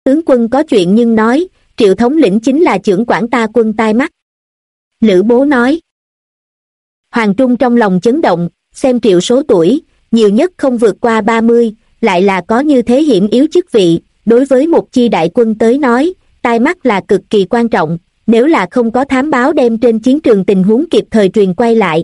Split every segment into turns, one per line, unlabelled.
Tướng quân có chuyện nhưng nói, Triệu thống lĩnh chính là chưởng quản ta quân tai mắt. Lữ Bố nói. Hoàng Trung trong lòng chấn động, xem Triệu số tuổi, nhiều nhất không vượt qua 30, lại là có như thế hiểm yếu chức vị, đối với một chi đại quân tới nói, tai mắt là cực kỳ quan trọng, nếu là không có thám báo đem trên chiến trường tình huống kịp thời truyền quay lại.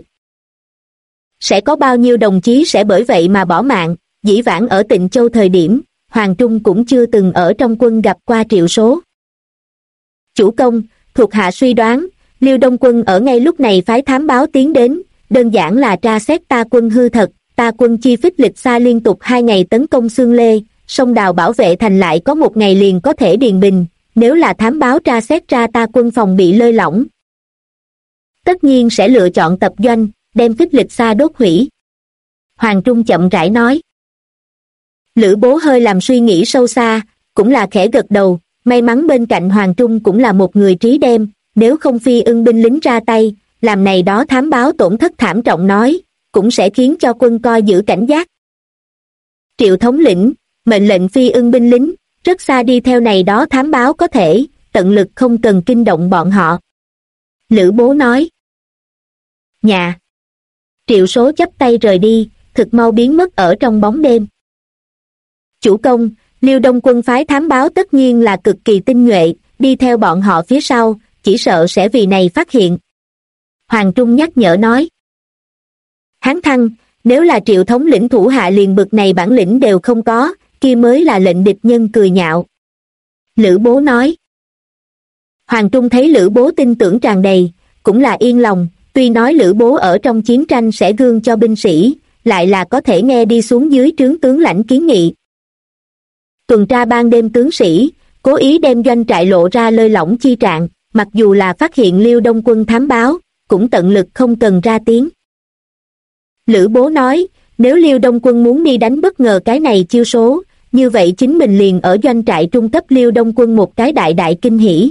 Sẽ có bao nhiêu đồng chí sẽ bởi vậy mà bỏ mạng, dĩ vãng ở Tịnh Châu thời điểm, Hoàng Trung cũng chưa từng ở trong quân gặp qua Triệu số. Chủ công, thuộc hạ suy đoán, Liêu Đông quân ở ngay lúc này phái thám báo tiến đến, đơn giản là tra xét ta quân hư thật, ta quân chi phích lịch xa liên tục 2 ngày tấn công Xương Lê, sông Đào bảo vệ thành lại có 1 ngày liền có thể điền bình, nếu là thám báo tra xét ra ta quân phòng bị lơi lỏng. Tất nhiên sẽ lựa chọn tập doanh, đem phích lịch xa đốt hủy. Hoàng Trung chậm rãi nói. Lữ Bố hơi làm suy nghĩ sâu xa, cũng là khẽ gật đầu, may mắn bên cạnh Hoàng Trung cũng là một người trí đem, nếu không Phi Ưng binh lính ra tay, làm này đó thám báo tổn thất thảm trọng nói, cũng sẽ khiến cho quân coi giữ cảnh giác. Triệu thống lĩnh, mệnh lệnh Phi Ưng binh lính, rất xa đi theo này đó thám báo có thể, tận lực không cần kinh động bọn họ. Lữ Bố nói. Nhà. Triệu số chắp tay rời đi, thực mau biến mất ở trong bóng đêm. Chủ công, Liêu Đông quân phái thám báo tất nhiên là cực kỳ tinh nhuệ, đi theo bọn họ phía sau, chỉ sợ sẽ vì này phát hiện. Hoàng Trung nhắc nhở nói. Hán thăng, nếu là Triệu thống lĩnh thủ hạ liền bực này bản lĩnh đều không có, kia mới là lệnh địch nhân cười nhạo. Lữ Bố nói. Hoàng Trung thấy Lữ Bố tin tưởng tràn đầy, cũng là yên lòng, tuy nói Lữ Bố ở trong chiến tranh sẽ gương cho binh sĩ, lại là có thể nghe đi xuống dưới trướng tướng lãnh kiến nghị. Tuần tra ban đêm tướng sĩ, cố ý đem doanh trại lộ ra lơi lỏng chi trạng, mặc dù là phát hiện Liêu Đông quân thám báo, cũng tận lực không cần ra tiếng. Lữ Bố nói, nếu Liêu Đông quân muốn đi đánh bất ngờ cái này chiêu số, như vậy chính mình liền ở doanh trại trung cấp Liêu Đông quân một cái đại đại kinh hỉ.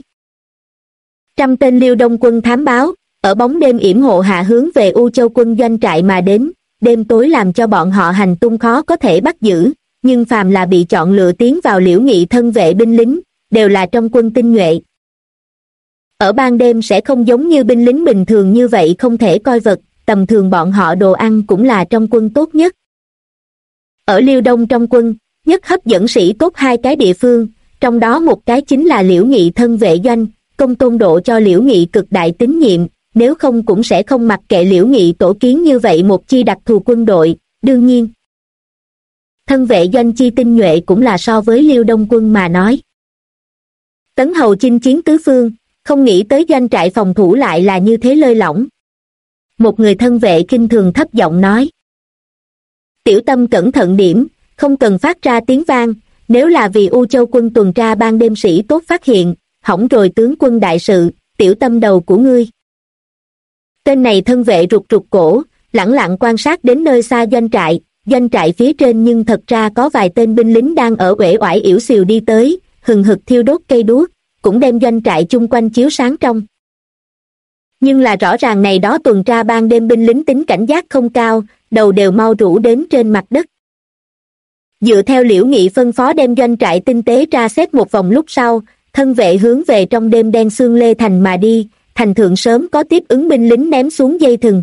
100 tên Liêu Đông quân thám báo, ở bóng đêm yểm hộ hạ hướng về U Châu quân doanh trại mà đến, đêm tối làm cho bọn họ hành tung khó có thể bắt giữ, nhưng phàm là bị chọn lựa tiến vào Liễu Nghị thân vệ binh lính, đều là trong quân tinh nhuệ. Ở ban đêm sẽ không giống như binh lính bình thường như vậy không thể coi vật, tầm thường bọn họ đồ ăn cũng là trong quân tốt nhất. Ở Liêu Đông trong quân, nhất hấp dẫn sĩ tốt 2 cái địa phương, trong đó một cái chính là Liễu Nghị thân vệ doanh, công tôn độ cho Liễu Nghị cực đại tín nhiệm, nếu không cũng sẽ không mặc kệ Liễu Nghị tổ kiến như vậy một chi đặc thù quân đội, đương nhiên. Thân vệ doanh chi tinh nhuệ cũng là so với Liêu Đông quân mà nói. Tấn hầu chinh chiến tứ phương, không nghĩ tới doanh trại phòng thủ lại là như thế lơi lỏng. Một người thân vệ kinh thường thấp giọng nói. Tiểu tâm cẩn thận điểm, không cần phát ra tiếng vang, nếu là vì U Châu quân tuần tra ban đêm sĩ tốt phát hiện, hỏng rồi tướng quân đại sự, tiểu tâm đầu của ngươi. Tên này thân vệ rụt rụt cổ, lẳng lặng quan sát đến nơi xa doanh trại phía trên nhưng thật ra có vài tên binh lính đang ở uể oải yểu xìu đi tới, hừng hực thiêu đốt cây đuốc, cũng đem doanh trại chung quanh chiếu sáng trong. Nhưng là rõ ràng này đó tuần tra ban đêm binh lính tính cảnh giác không cao, đầu đều mau rũ đến trên mặt đất. Dựa theo Liễu Nghị phân phó đem doanh trại tinh tế tra xét một vòng lúc sau, thân vệ hướng về trong đêm đen Xương Lê Thành mà đi, thành thượng sớm có tiếp ứng binh lính ném xuống dây thừng.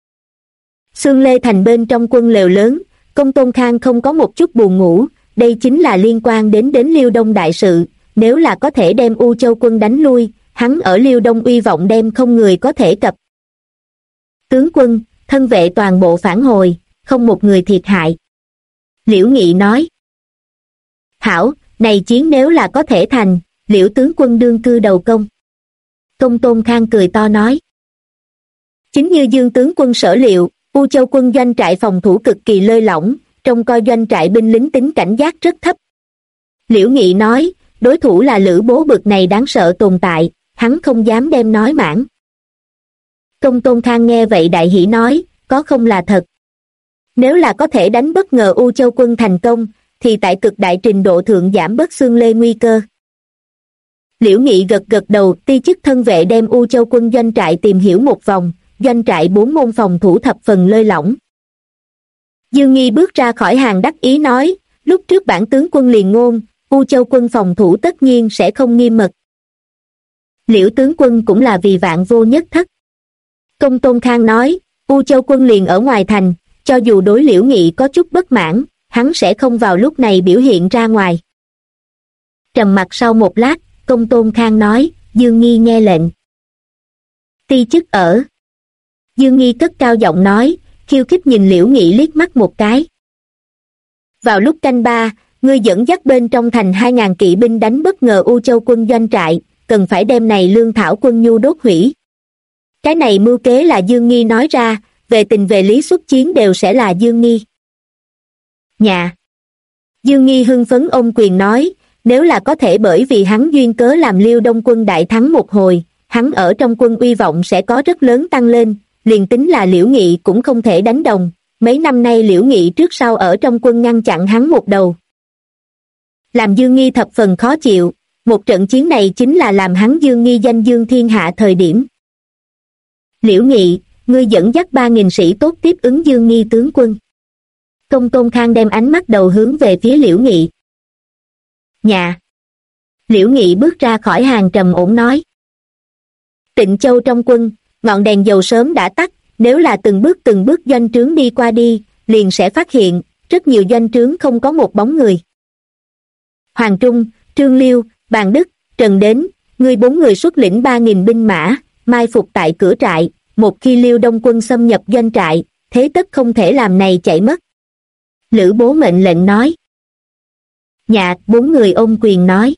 Xương Lê Thành bên trong quân lều lớn, Công Tôn Khang không có một chút buồn ngủ, đây chính là liên quan đến Liêu Đông đại sự, nếu là có thể đem U Châu quân đánh lui, hắn ở Liêu Đông uy vọng đem không người có thể cập. Tướng quân, thân vệ toàn bộ phản hồi, không một người thiệt hại. Liễu Nghị nói. Hảo, này chiến nếu là có thể thành, Liễu tướng quân đương cư đầu công. Công Tôn Khang cười to nói. Chính như Dương tướng quân sở liệu, U Châu quân doanh trại phòng thủ cực kỳ lơi lỏng, trông coi doanh trại binh lính tính cảnh giác rất thấp. Liễu Nghị nói, đối thủ là Lữ Bố bực này đáng sợ tồn tại, hắn không dám đem nói mãn. Công Tôn Khang nghe vậy đại hỉ nói, có không là thật. Nếu là có thể đánh bất ngờ U Châu quân thành công, thì tại cực đại trình độ thượng giảm bớt Xương Lê nguy cơ. Liễu Nghị gật gật đầu, ti chức thân vệ đem U Châu quân doanh trại tìm hiểu một vòng, doanh trại 4 môn phòng thủ thập phần lơi lỏng. Dương Nghi bước ra khỏi hàng đắc ý nói, lúc trước bản tướng quân liền ngôn, U Châu quân phòng thủ tất nhiên sẽ không nghiêm mật. Liễu tướng quân cũng là vì vạn vô nhất thất. Công Tôn Khang nói, U Châu quân liền ở ngoài thành, cho dù đối Liễu Nghị có chút bất mãn, hắn sẽ không vào lúc này biểu hiện ra ngoài. Trầm mặc sau một lát, Công Tôn Khang nói, Dương Nghi nghe lệnh. Ti chức ở. Dương Nghi cất cao giọng nói, khiêu khích nhìn Liễu Nghị liếc mắt một cái. Vào lúc canh ba, ngươi dẫn dắt bên trong thành 2.000 kỵ binh đánh bất ngờ U Châu quân doanh trại, cần phải đem này lương thảo quân nhu đốt hủy. Cái này mưu kế là Dương Nghi nói ra, về tình về lý xuất chiến đều sẽ là Dương Nghi. Nhà. Dương Nghi hưng phấn ôm quyền nói, nếu là có thể bởi vì hắn duyên cớ làm Liêu Đông quân đại thắng một hồi, hắn ở trong quân uy vọng sẽ có rất lớn tăng lên, liền tính là Liễu Nghị cũng không thể đánh đồng, mấy năm nay Liễu Nghị trước sau ở trong quân ngăn chặn hắn một đầu. Làm Dương Nghi thập phần khó chịu, một trận chiến này chính là làm hắn Dương Nghi danh dương thiên hạ thời điểm. Liễu Nghị, ngươi dẫn dắt 3.000 sĩ tốt tiếp ứng Dương Nghi tướng quân. Công Tôn Khang đem ánh mắt đầu hướng về phía Liễu Nghị. Nhà. Liễu Nghị bước ra khỏi hàng trầm ổn nói. Tịnh Châu trong quân, ngọn đèn dầu sớm đã tắt, nếu là từng bước doanh trướng đi qua đi, liền sẽ phát hiện, rất nhiều doanh trướng không có một bóng người. Hoàng Trung, Trương Liêu, Bàn Đức, Trần Đến, ngươi 4 người xuất lĩnh 3.000 binh mã, mai phục tại cửa trại, một khi Liêu Đông quân xâm nhập doanh trại, thế tất không thể làm này chạy mất. Lữ Bố mệnh lệnh nói. Nhạc 4 người ôm quyền nói.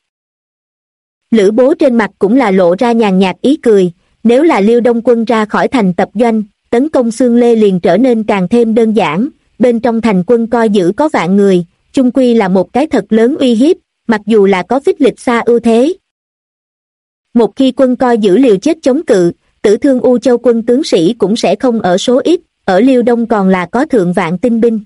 Lữ Bố trên mặt cũng là lộ ra nhàn nhạt ý cười, nếu là Liêu Đông quân ra khỏi thành tập doanh, tấn công Xương Lê liền trở nên càng thêm đơn giản, bên trong thành quân coi giữ có vạn người, chung quy là một cái thật lớn uy hiếp, mặc dù là có phích lịch xa ưu thế. Một khi quân coi giữ liều chết chống cự, tử thương U Châu quân tướng sĩ cũng sẽ không ở số ít, ở Liêu Đông còn là có thượng vạn tinh binh.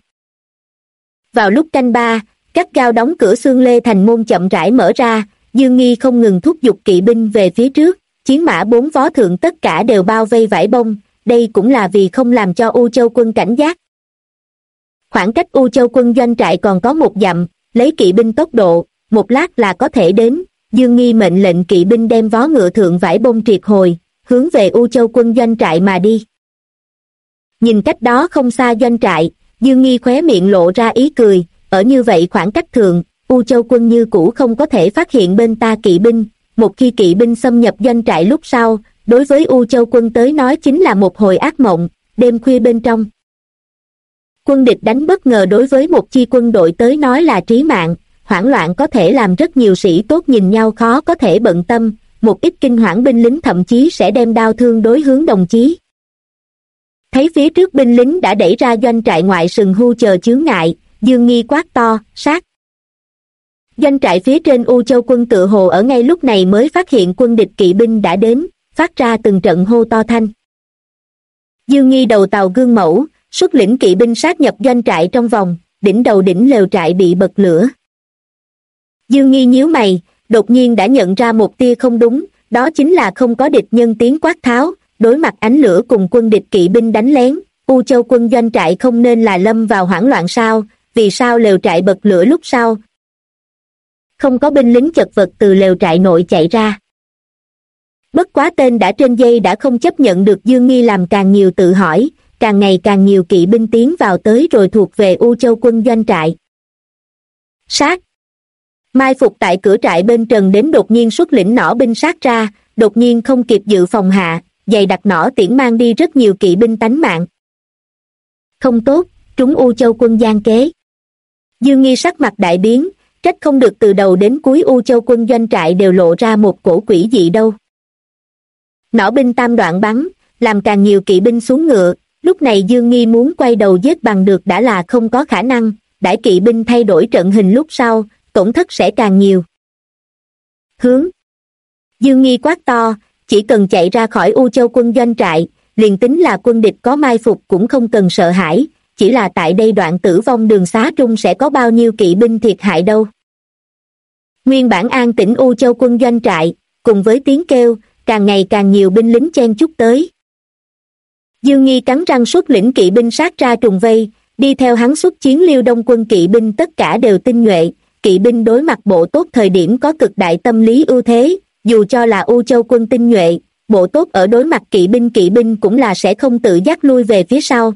Vào lúc canh ba, các gao đóng cửa Xương Lê thành môn chậm rãi mở ra, Dương Nghi không ngừng thúc giục kỵ binh về phía trước, chiến mã 4 vó thượng tất cả đều bao vây vải bông, đây cũng là vì không làm cho U Châu quân cảnh giác. Khoảng cách U Châu quân doanh trại còn có 1 dặm, lấy kỵ binh tốc độ, một lát là có thể đến. Dương Nghi mệnh lệnh kỵ binh đem vó ngựa thượng vải bông triệt hồi, hướng về U Châu quân doanh trại mà đi. Nhìn cách đó không xa doanh trại, Dương Nghi khóe miệng lộ ra ý cười, ở như vậy khoảng cách thượng, U Châu quân như cũ không có thể phát hiện bên ta kỵ binh, một khi kỵ binh xâm nhập doanh trại lúc sau, đối với U Châu quân tới nói chính là một hồi ác mộng, đêm khuya bên trong. Quân địch đánh bất ngờ đối với một chi quân đội tới nói là trí mạng, hoảng loạn có thể làm rất nhiều sĩ tốt nhìn nhau khó có thể bận tâm, một ít kinh hoảng binh lính thậm chí sẽ đem đao thương đối hướng đồng chí. Thấy phía trước binh lính đã đẩy ra doanh trại ngoại sừng hưu chờ chướng ngại, Dương Nghi quát to, sát. Doanh trại phía trên U Châu quân tự hồ ở ngay lúc này mới phát hiện quân địch kỵ binh đã đến, phát ra từng trận hô to thanh. Dương Nghi đầu tàu gương mẫu, xuất lĩnh kỵ binh sát nhập doanh trại trong vòng, đỉnh đầu đỉnh lều trại bị bật lửa. Dương Nghi nhíu mày, đột nhiên đã nhận ra một tia không đúng, đó chính là không có địch nhân tiếng quát tháo, đối mặt ánh lửa cùng quân địch kỵ binh đánh lén, U Châu quân doanh trại không nên là lâm vào hoảng loạn sao, vì sao lều trại bật lửa lúc sau? Không có binh lính chật vật từ lều trại nội chạy ra. Bất quá tên đã trên dây đã không chấp nhận được Dương Nghi làm càng nhiều tự hỏi, càng ngày càng nhiều kỵ binh tiến vào tới rồi thuộc về U Châu quân doanh trại. Sát. Mai phục tại cửa trại bên Trần Đến đột nhiên xuất lĩnh nỏ binh sát ra, đột nhiên không kịp dự phòng hạ, dày đặt nỏ tiễn mang đi rất nhiều kỵ binh tánh mạng. Không tốt, trúng U Châu quân gian kế. Dương Nghi sắc mặt đại biến, trách không được từ đầu đến cuối U Châu quân doanh trại đều lộ ra một cổ quỷ dị đâu. Nỏ binh tam đoạn bắn, làm càng nhiều kỵ binh xuống ngựa, lúc này Dương Nghi muốn quay đầu giết bằng được đã là không có khả năng, đãi kỵ binh thay đổi trận hình lúc sau, tổn thất sẽ càng nhiều. Hướng. Dương Nghi quát to, chỉ cần chạy ra khỏi U Châu quân doanh trại, liền tính là quân địch có mai phục cũng không cần sợ hãi, chỉ là tại đây đoạn tử vong đường xá trung sẽ có bao nhiêu kỵ binh thiệt hại đâu. Nguyên bản an tĩnh U Châu quân doanh trại, cùng với tiếng kêu, càng ngày càng nhiều binh lính chen chúc tới. Dương Nghi cắn răng xuất lĩnh kỵ binh sát ra trùng vây, đi theo hắn xuất chiến Liêu Đông quân kỵ binh tất cả đều tinh nhuệ, kỵ binh đối mặt bộ tốt thời điểm có cực đại tâm lý ưu thế, dù cho là U Châu quân tinh nhuệ, bộ tốt ở đối mặt kỵ binh cũng là sẽ không tự giác lui về phía sau.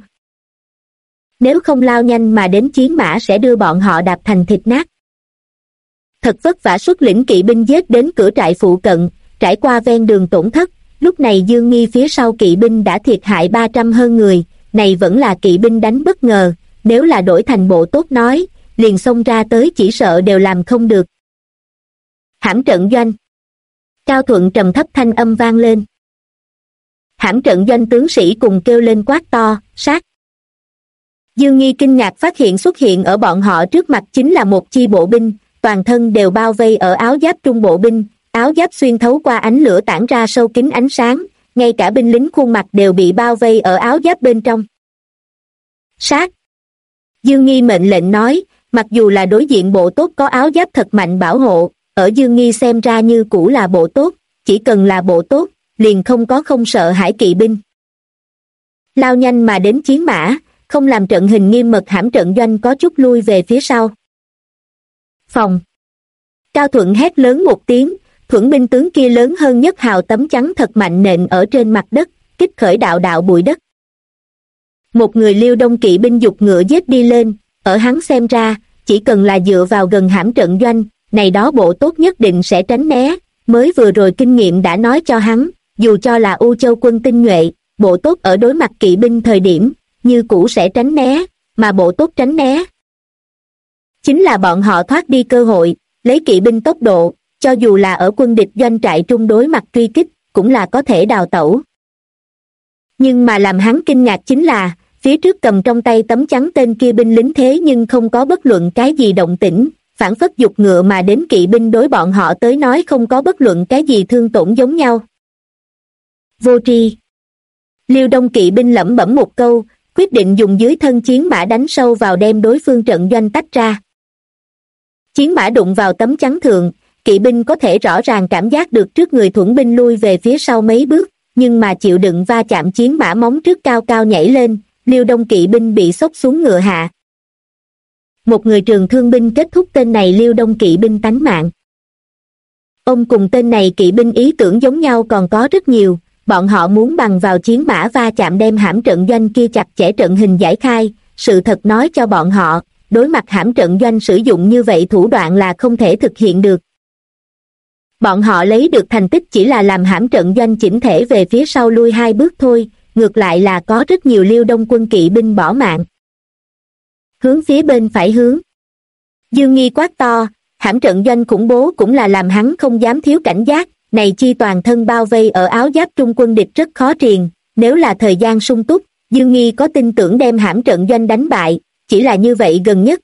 Nếu không lao nhanh mà đến chiến mã sẽ đưa bọn họ đạp thành thịt nát. Thật vất vả xuất lĩnh kỵ binh giết đến cửa trại phụ cận, trải qua ven đường tổn thất, lúc này Dương Nghi phía sau kỵ binh đã thiệt hại 300 hơn người, này vẫn là kỵ binh đánh bất ngờ, nếu là đổi thành bộ tốt nói, liền xông ra tới chỉ sợ đều làm không được. Hãm trận doanh. Cao Thuận trầm thấp thanh âm vang lên. Hãm trận doanh tướng sĩ cùng kêu lên quát to, sát. Dương Nghi kinh ngạc phát hiện xuất hiện ở bọn họ trước mặt chính là một chi bộ binh, toàn thân đều bao vây ở áo giáp trung bộ binh, áo giáp xuyên thấu qua ánh lửa tản ra sâu kín ánh sáng, ngay cả binh lính khuôn mặt đều bị bao vây ở áo giáp bên trong. Sát. Dương Nghi mệnh lệnh nói, mặc dù là đối diện bộ tốt có áo giáp thật mạnh bảo hộ, ở Dương Nghi xem ra như cũ là bộ tốt, chỉ cần là bộ tốt, liền không sợ hãi kỵ binh. Lao nhanh mà đến chiến mã, không làm trận hình nghiêm mật hãm trận doanh có chút lui về phía sau. Phòng. Cao Thuận hét lớn một tiếng, thuẫn binh tướng kia lớn hơn nhất hào tấm chắn thật mạnh nện ở trên mặt đất, kích khởi đạo đạo bụi đất. Một người Liêu Đông kỵ binh giục ngựa giết đi lên, ở hắn xem ra, chỉ cần là dựa vào gần hãm trận doanh, này đó bộ tốt nhất định sẽ tránh né, mới vừa rồi kinh nghiệm đã nói cho hắn, dù cho là U Châu quân tinh nhuệ, bộ tốt ở đối mặt kỵ binh thời điểm, như cũ sẽ tránh né, mà bộ tốt tránh né. Chính là bọn họ thoát đi cơ hội, lấy kỵ binh tốc độ, cho dù là ở quân địch doanh trại trung đối mặt truy kích, cũng là có thể đào tẩu. Nhưng mà làm hắn kinh ngạc chính là, phía trước cầm trong tay tấm chắn tên kia binh lính thế nhưng không có bất luận cái gì động tĩnh, phản phất giục ngựa mà đến kỵ binh đối bọn họ tới nói không có bất luận cái gì thương tổn giống nhau. Vô tri. Liêu Đông kỵ binh lẩm bẩm một câu, quyết định dùng dưới thân chiến mã đánh sâu vào đem đối phương trận doanh tách ra. Chiến mã đụng vào tấm chắn thượng, kỵ binh có thể rõ ràng cảm giác được trước người thuẫn binh lui về phía sau mấy bước, nhưng mà chịu đựng va chạm chiến mã móng trước cao cao nhảy lên, Liêu Đông kỵ binh bị xốc xuống ngựa hạ. Một người trường thương binh kết thúc tên này Liêu Đông kỵ binh tánh mạng. Ông cùng tên này kỵ binh ý tưởng giống nhau còn có rất nhiều, bọn họ muốn bằng vào chiến mã va chạm đem hãm trận doanh kia chặt chẽ trận hình giải khai, sự thật nói cho bọn họ, đối mặt hãm trận doanh sử dụng như vậy thủ đoạn là không thể thực hiện được. Bọn họ lấy được thành tích chỉ là làm hãm trận doanh chỉnh thể về phía sau lui 2 bước thôi, ngược lại là có rất nhiều Liêu Đông quân kỵ binh bỏ mạng. Hướng phía bên phải hướng. Dương Nghi quát to, hãm trận doanh khủng bố cũng là làm hắn không dám thiếu cảnh giác, này chi toàn thân bao vây ở áo giáp trung quân địch rất khó triền, nếu là thời gian sung túc, Dương Nghi có tin tưởng đem hãm trận doanh đánh bại, chỉ là như vậy gần nhất.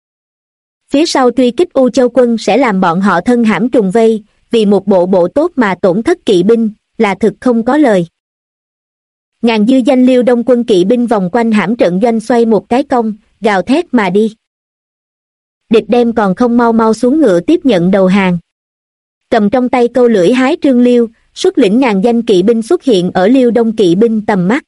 Phía sau truy kích U Châu quân sẽ làm bọn họ thân hãm trùng vây, vì một bộ tốt mà tổn thất kỵ binh, là thực không có lời. Ngàn dư danh Liêu Đông quân kỵ binh vòng quanh hãm trận doanh xoay một cái cong, gào thét mà đi. Địch đem còn không mau mau xuống ngựa tiếp nhận đầu hàng. Cầm trong tay câu lưỡi hái Trương Liêu, xuất lĩnh ngàn danh kỵ binh xuất hiện ở Liêu Đông kỵ binh tầm mắt.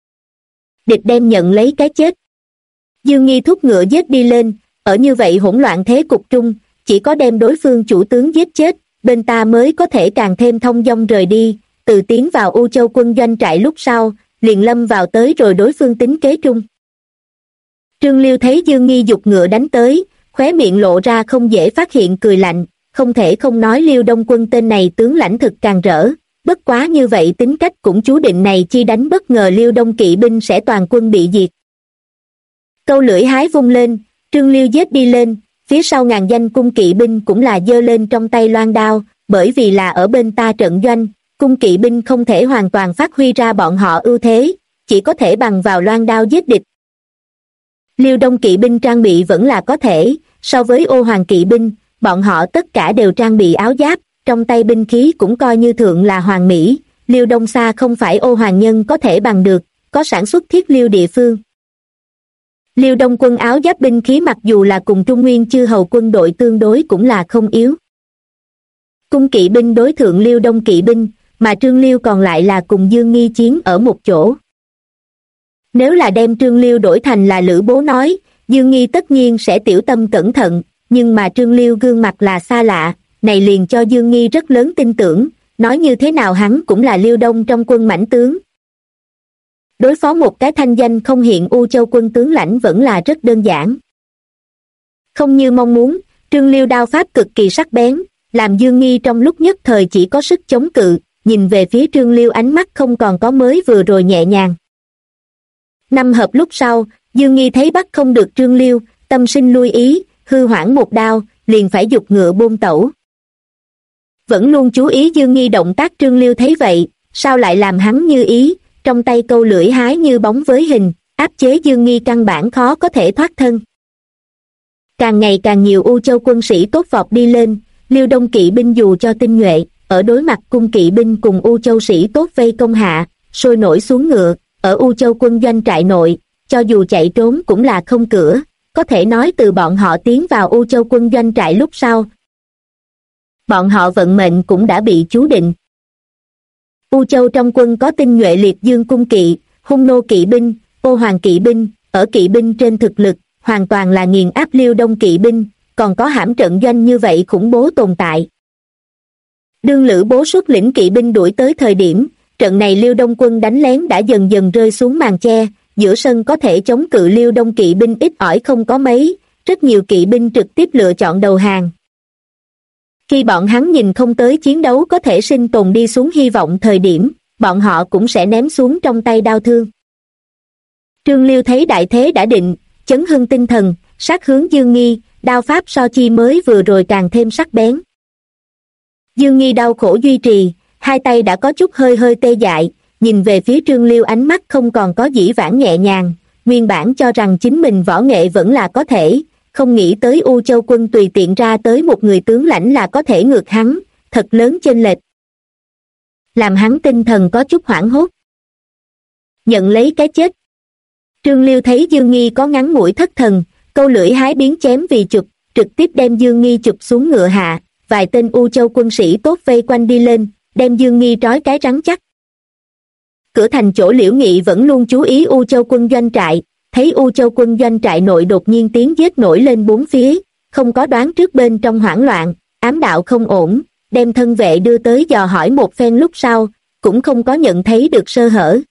Địch đem nhận lấy cái chết. Dương Nghi thúc ngựa giết đi lên, ở như vậy hỗn loạn thế cục trung, chỉ có đem đối phương chủ tướng giết chết, bên ta mới có thể càng thêm thông dong rời đi, từ tiến vào U Châu quân doanh trại lúc sau, liền lâm vào tới rồi đối phương tính kế trung. Trương Liêu thấy Dương Nghi giục ngựa đánh tới, khóe miệng lộ ra không dễ phát hiện cười lạnh, không thể không nói Liêu Đông quân tên này tướng lãnh thực càng rỡ, bất quá như vậy tính cách cũng chú định này chi đánh bất ngờ Liêu Đông kỵ binh sẽ toàn quân bị diệt. Câu lưỡi hái vung lên, Trương Liêu giết đi lên, phía sau ngàn danh cung kỵ binh cũng là giơ lên trong tay loan đao, bởi vì là ở bên ta trận doanh, cung kỵ binh không thể hoàn toàn phát huy ra bọn họ ưu thế, chỉ có thể bằng vào loan đao giết địch. Liêu Đông kỵ binh trang bị vẫn là có thể, so với Ô Hoàng kỵ binh, bọn họ tất cả đều trang bị áo giáp, trong tay binh khí cũng coi như thượng là hoàn mỹ, Liêu Đông xa không phải Ô Hoàng nhân có thể bằng được, có sản xuất thiết liêu địa phương. Liêu Đông quân áo giáp binh khí mặc dù là cùng Trung Nguyên chư hầu quân đội tương đối cũng là không yếu. Cung kỵ binh đối thượng Liêu Đông kỵ binh, mà Trương Liêu còn lại là cùng Dương Nghi chiến ở một chỗ. Nếu là đem Trương Liêu đổi thành là Lữ Bố nói, Dương Nghi tất nhiên sẽ tiểu tâm cẩn thận, nhưng mà Trương Liêu gương mặt là xa lạ, này liền cho Dương Nghi rất lớn tin tưởng, nói như thế nào hắn cũng là Liêu Đông trong quân mãnh tướng. Đối phó một cái thanh danh không hiện U Châu quân tướng lãnh vẫn là rất đơn giản. Không như mong muốn, Trương Liêu đao pháp cực kỳ sắc bén, làm Dương Nghi trong lúc nhất thời chỉ có sức chống cự, nhìn về phía Trương Liêu ánh mắt không còn có mới vừa rồi nhẹ nhàng. Năm hợp lúc sau, Dương Nghi thấy bắt không được Trương Liêu, tâm sinh lui ý, hư hoảng một đao, liền phải giục ngựa bôn tẩu. Vẫn luôn chú ý Dương Nghi động tác Trương Liêu thấy vậy, sao lại làm hắn như ý, trong tay câu lưỡi hái như bóng với hình, áp chế Dương Nghi căn bản khó có thể thoát thân. Càng ngày càng nhiều U Châu quân sĩ tốt vọt đi lên, Liêu Đông kỵ binh dù cho tinh nhuệ, ở đối mặt cung kỵ binh cùng U Châu sĩ tốt vây công hạ, sôi nổi xuống ngựa, ở U Châu quân doanh trại nội, cho dù chạy trốn cũng là không cửa, có thể nói từ bọn họ tiến vào U Châu quân doanh trại lúc sau. Bọn họ vận mệnh cũng đã bị chú định. U Châu trong quân có tinh nhuệ liệt dương cung kỵ, hung nô kỵ binh, ô hoàng kỵ binh, ở kỵ binh trên thực lực, hoàn toàn là nghiền áp Liêu Đông kỵ binh, còn có hãm trận doanh như vậy khủng bố tồn tại. Đương Lữ Bố xuất lĩnh kỵ binh đuổi tới thời điểm, trận này Liêu Đông quân đánh lén đã dần dần rơi xuống màn che, giữa sân có thể chống cự Liêu Đông kỵ binh ít ỏi không có mấy, rất nhiều kỵ binh trực tiếp lựa chọn đầu hàng. Khi bọn hắn nhìn không tới chiến đấu có thể sinh tồn đi xuống hy vọng thời điểm, bọn họ cũng sẽ ném xuống trong tay đao thương. Trương Liêu thấy đại thế đã định, chấn hưng tinh thần, sát hướng Dương Nghi, đao pháp so chi mới vừa rồi càng thêm sắc bén. Dương Nghi đau khổ duy trì, hai tay đã có chút hơi hơi tê dại, nhìn về phía Trương Liêu ánh mắt không còn có dĩ vãng nhẹ nhàng, nguyên bản cho rằng chính mình võ nghệ vẫn là có thể, không nghĩ tới U Châu quân tùy tiện ra tới một người tướng lãnh là có thể ngược hắn, thật lớn chênh lệch. Làm hắn tinh thần có chút hoảng hốt. Nhận lấy cái chết. Trương Liêu thấy Dương Nghi có ngắn ngủi thất thần, câu lưỡi hái biến chém vì chụp, trực tiếp đem Dương Nghi chụp xuống ngựa hạ, vài tên U Châu quân sĩ tốt vây quanh đi lên, đem Dương Nghi trói cái rắn chắc. Cửa thành chỗ Liễu Nghị vẫn luôn chú ý U Châu quân doanh trại, thấy U Châu quân doanh trại nội đột nhiên tiếng giết nổi lên bốn phía, không có đoán trước bên trong hoảng loạn, ám đạo không ổn, đem thân vệ đưa tới dò hỏi một phen lúc sau, cũng không có nhận thấy được sơ hở.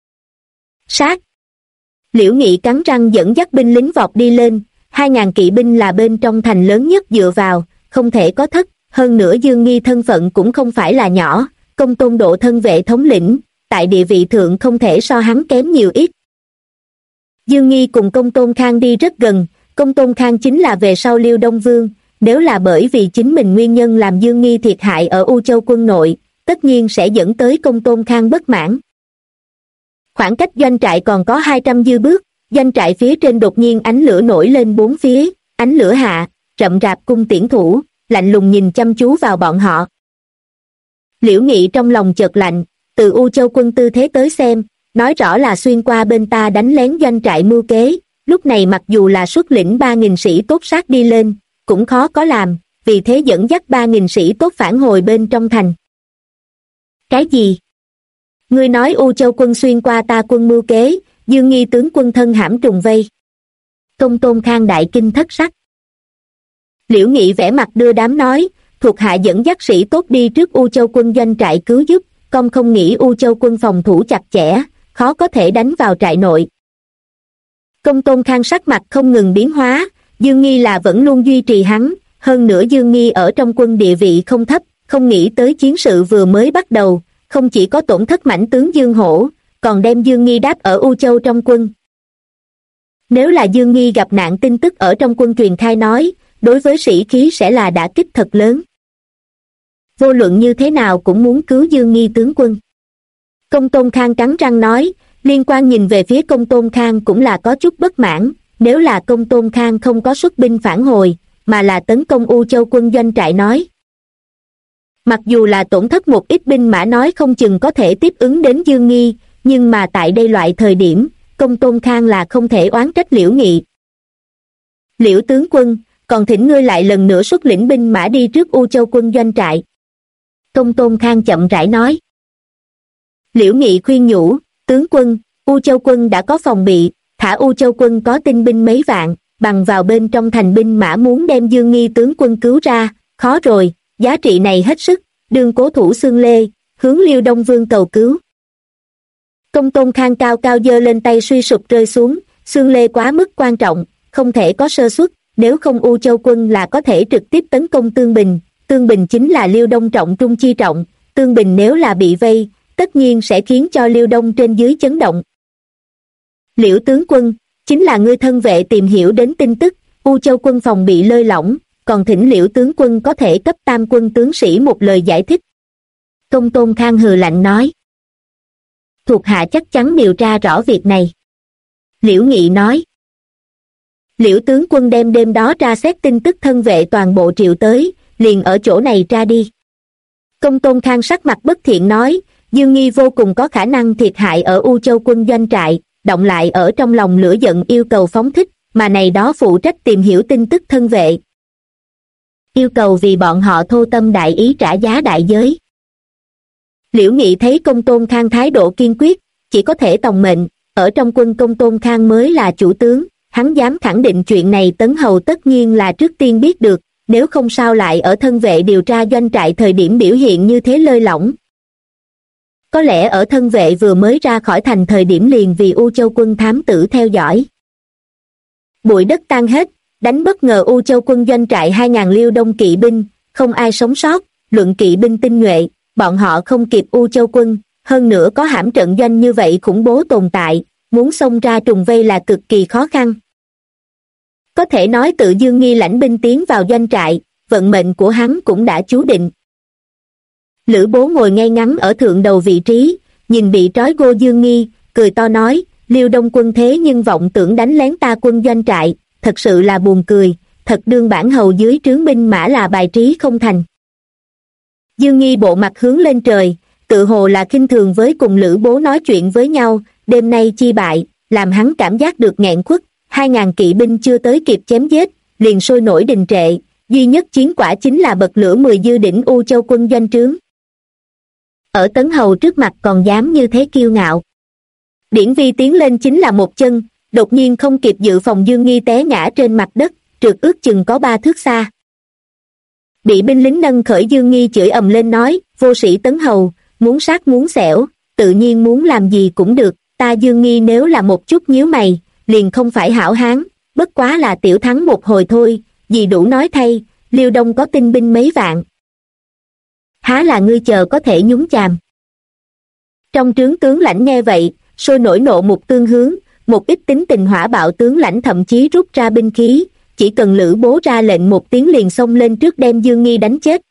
Sát! Liễu Nghị cắn răng dẫn dắt binh lính vọt đi lên, 2.000 kỵ binh là bên trong thành lớn nhất dựa vào, không thể có thất, hơn nữa Dương Nghi thân phận cũng không phải là nhỏ, Công Tôn Độ thân vệ thống lĩnh, tại địa vị thượng không thể so hắn kém nhiều ít. Dương Nghi cùng Công Tôn Khang đi rất gần, Công Tôn Khang chính là về sau Liêu Đông Vương, nếu là bởi vì chính mình nguyên nhân làm Dương Nghi thiệt hại ở U Châu quân nội, tất nhiên sẽ dẫn tới Công Tôn Khang bất mãn. Khoảng cách doanh trại còn có 200 dư bước, doanh trại phía trên đột nhiên ánh lửa nổi lên bốn phía, ánh lửa hạ, rậm rạp cung tiễn thủ, lạnh lùng nhìn chăm chú vào bọn họ. Liễu Nghị trong lòng chợt lạnh, từ U Châu quân tư thế tới xem, nói rõ là xuyên qua bên ta đánh lén doanh trại mưu kế, lúc này mặc dù là xuất lĩnh 3.000 sĩ tốt sát đi lên, cũng khó có làm, vì thế dẫn dắt 3.000 sĩ tốt phản hồi bên trong thành. Cái gì? Ngươi nói U Châu quân xuyên qua ta quân mưu kế, Dương Nghi tướng quân thân hãm trùng vây. Công Tôn Khang đại kinh thất sắc. Liễu Nghị vẻ mặt đưa đám nói, thuộc hạ dẫn dắt sĩ tốt đi trước U Châu quân doanh trại cứu giúp, công không nghĩ U Châu quân phòng thủ chặt chẽ, khó có thể đánh vào trại nội. Công Tôn Khang sắc mặt không ngừng biến hóa, Dương Nghi là vẫn luôn duy trì hắn, hơn nữa Dương Nghi ở trong quân địa vị không thấp, không nghĩ tới chiến sự vừa mới bắt đầu, không chỉ có tổn thất mãnh tướng Dương Hổ, còn đem Dương Nghi đáp ở U Châu trong quân. Nếu là Dương Nghi gặp nạn tin tức ở trong quân truyền khai nói, đối với sĩ khí sẽ là đả kích thật lớn. Vô luận như thế nào cũng muốn cứu Dương Nghi tướng quân. Công Tôn Khang cắn răng nói, Liên Quan nhìn về phía Công Tôn Khang cũng là có chút bất mãn, nếu là Công Tôn Khang không có xuất binh phản hồi, mà là tấn công U Châu quân doanh trại nói. Mặc dù là tổn thất một ít binh mã nói không chừng có thể tiếp ứng đến Dương Nghi, nhưng mà tại đây loại thời điểm, Công Tôn Khang là không thể oán trách Liễu Nghị. Liễu tướng quân, còn thỉnh ngươi lại lần nữa xuất lĩnh binh mã đi trước U Châu quân doanh trại. Công Tôn Khang chậm rãi nói. Liễu Nghị khuyên nhủ, tướng quân, U Châu quân đã có phòng bị, thả U Châu quân có tinh binh mấy vạn, bằng vào bên trong thành binh mã muốn đem Dương Nghi tướng quân cứu ra, khó rồi, giá trị này hết sức, đương cố thủ Xương Lê, hướng Liêu Đông Vương cầu cứu. Công Tôn Khang cao cao giơ lên tay suy sụp rơi xuống, Xương Lê quá mức quan trọng, không thể có sơ suất, nếu không U Châu quân là có thể trực tiếp tấn công Tương Bình, Tương Bình chính là Liêu Đông trọng trung chi trọng, Tương Bình nếu là bị vây, tất nhiên sẽ khiến cho Liêu Đông trên dưới chấn động. Liễu tướng quân, chính là ngươi thân vệ tìm hiểu đến tin tức, U Châu quân phòng bị lơi lỏng, còn thỉnh Liễu tướng quân có thể cấp tam quân tướng sĩ một lời giải thích. Công Tôn Khang hừ lạnh nói. Thuộc hạ chắc chắn điều tra rõ việc này. Liễu Nghị nói. Liễu tướng quân đem đêm đó tra xét tin tức thân vệ toàn bộ triệu tới, liền ở chỗ này tra đi. Công Tôn Khang sắc mặt bất thiện nói, Dương Nghi vô cùng có khả năng thiệt hại ở U Châu quân doanh trại, động lại ở trong lòng lửa giận yêu cầu phóng thích, mà này đó phụ trách tìm hiểu tin tức thân vệ. Yêu cầu vì bọn họ thô tâm đại ý trả giá đại giới. Liễu Nghị thấy Công Tôn Khang thái độ kiên quyết, chỉ có thể tòng mệnh, ở trong quân Công Tôn Khang mới là chủ tướng, hắn dám khẳng định chuyện này Tấn Hầu tất nhiên là trước tiên biết được, nếu không sao lại ở thân vệ điều tra doanh trại thời điểm biểu hiện như thế lơi lỏng. Có lẽ ở thân vệ vừa mới ra khỏi thành thời điểm liền vì U Châu quân thám tử theo dõi. Bụi đất tan hết, đánh bất ngờ U Châu quân doanh trại 2.000 Liêu Đông kỵ binh, không ai sống sót, luận kỵ binh tinh nhuệ, bọn họ không kịp U Châu quân, hơn nữa có hãm trận doanh như vậy khủng bố tồn tại, muốn xông ra trùng vây là cực kỳ khó khăn. Có thể nói tự Dương Nghi lãnh binh tiến vào doanh trại, vận mệnh của hắn cũng đã chú định. Lữ Bố ngồi ngay ngắn ở thượng đầu vị trí, nhìn bị trói gô Dương Nghi, cười to nói, Liêu Đông quân thế nhưng vọng tưởng đánh lén ta quân doanh trại, thật sự là buồn cười, thật đương bản hầu dưới trướng binh mã là bài trí không thành. Dương Nghi bộ mặt hướng lên trời, tự hồ là khinh thường với cùng Lữ Bố nói chuyện với nhau, đêm nay chi bại, làm hắn cảm giác được nghẹn khuất, 2.000 kỵ binh chưa tới kịp chém giết, liền sôi nổi đình trệ, duy nhất chiến quả chính là bật lửa 10 dư đỉnh U Châu quân doanh trướng. Ở Tấn Hầu trước mặt còn dám như thế kiêu ngạo. Điển Vi tiến lên chính là một chân, đột nhiên không kịp dự phòng Dương Nghi té ngã trên mặt đất, trượt ước chừng có 3 thước xa. Bị binh lính nâng khởi Dương Nghi chửi ầm lên nói, vô sĩ Tấn Hầu, muốn sát muốn xẻo, tự nhiên muốn làm gì cũng được, ta Dương Nghi nếu là một chút nhíu mày, liền không phải hảo hán, bất quá là tiểu thắng một hồi thôi, gì đủ nói thay, Liêu Đông có tinh binh mấy vạn. Há là ngươi chờ có thể nhúng chàm. Trong trướng tướng lãnh nghe vậy, sôi nổi nộ mục tương hướng, một ít tính tình hỏa bạo tướng lãnh thậm chí rút ra binh khí, chỉ cần Lữ Bố ra lệnh một tiếng liền xông lên trước đem Dương Nghi đánh chết.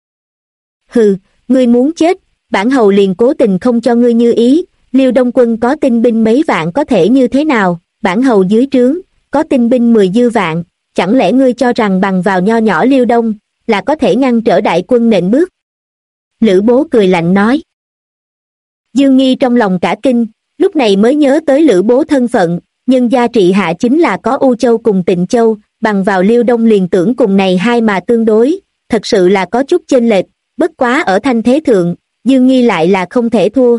Hừ, ngươi muốn chết, bản hầu liền cố tình không cho ngươi như ý, Liêu Đông quân có tinh binh mấy vạn có thể như thế nào, bản hầu dưới trướng, có tinh binh 10 dư vạn, chẳng lẽ ngươi cho rằng bằng vào nho nhỏ Liêu Đông, là có thể ngăn trở đại quân nện bước? Lữ Bố cười lạnh nói. Dương Nghi trong lòng cả kinh, lúc này mới nhớ tới Lữ Bố thân phận, nhân gia trị hạ chính là có U Châu cùng Tịnh Châu, bằng vào Liêu Đông liền tưởng cùng này hai mà tương đối, thật sự là có chút chênh lệch, bất quá ở thanh thế thượng, Dương Nghi lại là không thể thua.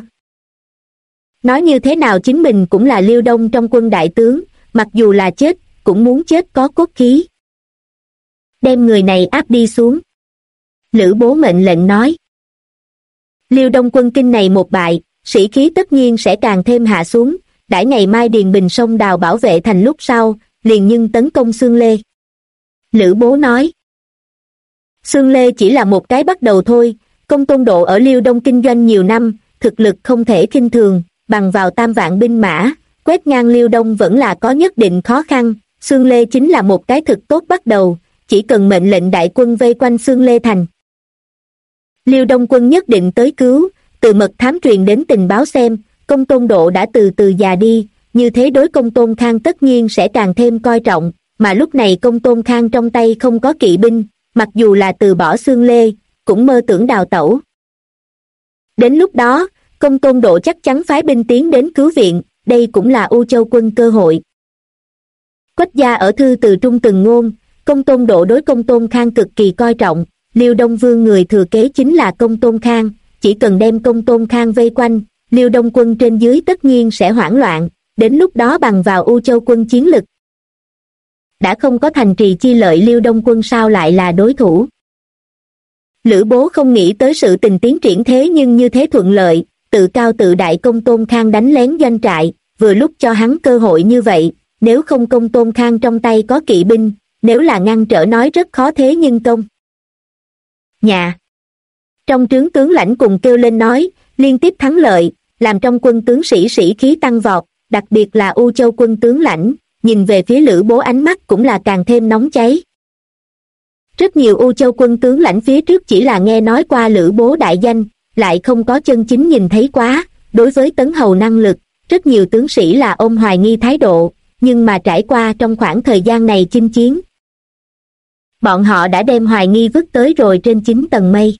Nói như thế nào chính mình cũng là Liêu Đông trong quân đại tướng, mặc dù là chết, cũng muốn chết có cốt khí. Đem người này áp đi xuống. Lữ Bố mệnh lệnh nói. Liêu Đông quân kinh này một bại, sĩ khí tất nhiên sẽ càng thêm hạ xuống, đãi ngày mai Điền Bình sông đào bảo vệ thành lúc sau, liền nhưng tấn công Xương Lê. Lữ Bố nói. Xương Lê chỉ là một cái bắt đầu thôi, Công Tôn Độ ở Liêu Đông kinh doanh nhiều năm, thực lực không thể khinh thường, bằng vào 3 vạn binh mã, quét ngang Liêu Đông vẫn là có nhất định khó khăn, Xương Lê chính là một cái thực tốt bắt đầu, chỉ cần mệnh lệnh đại quân vây quanh Xương Lê thành. Liêu Đông quân nhất định tới cứu, từ mật thám truyền đến tình báo xem, Công Tôn Độ đã từ từ già đi, như thế đối Công Tôn Khang tất nhiên sẽ càng thêm coi trọng, mà lúc này Công Tôn Khang trong tay không có kỵ binh, mặc dù là từ bỏ Xương Lê, cũng mơ tưởng đào tẩu. Đến lúc đó, Công Tôn Độ chắc chắn phái binh tiến đến cứu viện, đây cũng là U Châu quân cơ hội. Quách gia ở thư từ trung từng ngôn, Công Tôn Độ đối Công Tôn Khang cực kỳ coi trọng, Liêu Đông Vương người thừa kế chính là Công Tôn Khang, chỉ cần đem Công Tôn Khang vây quanh, Liêu Đông quân trên dưới tất nhiên sẽ hoảng loạn, đến lúc đó bằng vào U Châu quân chiến lực. đã không có thành trì chi lợi, Liêu Đông quân sao lại là đối thủ. Lữ Bố không nghĩ tới sự tình tiến triển thế nhưng như thế thuận lợi, tự cao tự đại Công Tôn Khang đánh lén doanh trại, vừa lúc cho hắn cơ hội như vậy, nếu không Công Tôn Khang trong tay có kỵ binh, nếu là ngăn trở nói rất khó thế nhưng công. Nhà. Trong trướng tướng lãnh cùng kêu lên nói, liên tiếp thắng lợi, làm trong quân tướng sĩ sĩ khí tăng vọt, đặc biệt là U Châu quân tướng lãnh, nhìn về phía Lữ Bố ánh mắt cũng là càng thêm nóng cháy. Rất nhiều U Châu quân tướng lãnh phía trước chỉ là nghe nói qua Lữ Bố đại danh, lại không có chân chính nhìn thấy quá, đối với Tấn Hầu năng lực, rất nhiều tướng sĩ là ôm hoài nghi thái độ, nhưng mà trải qua trong khoảng thời gian này chinh chiến, bọn họ đã đem hoài nghi vứt tới rồi trên 9 tầng mây.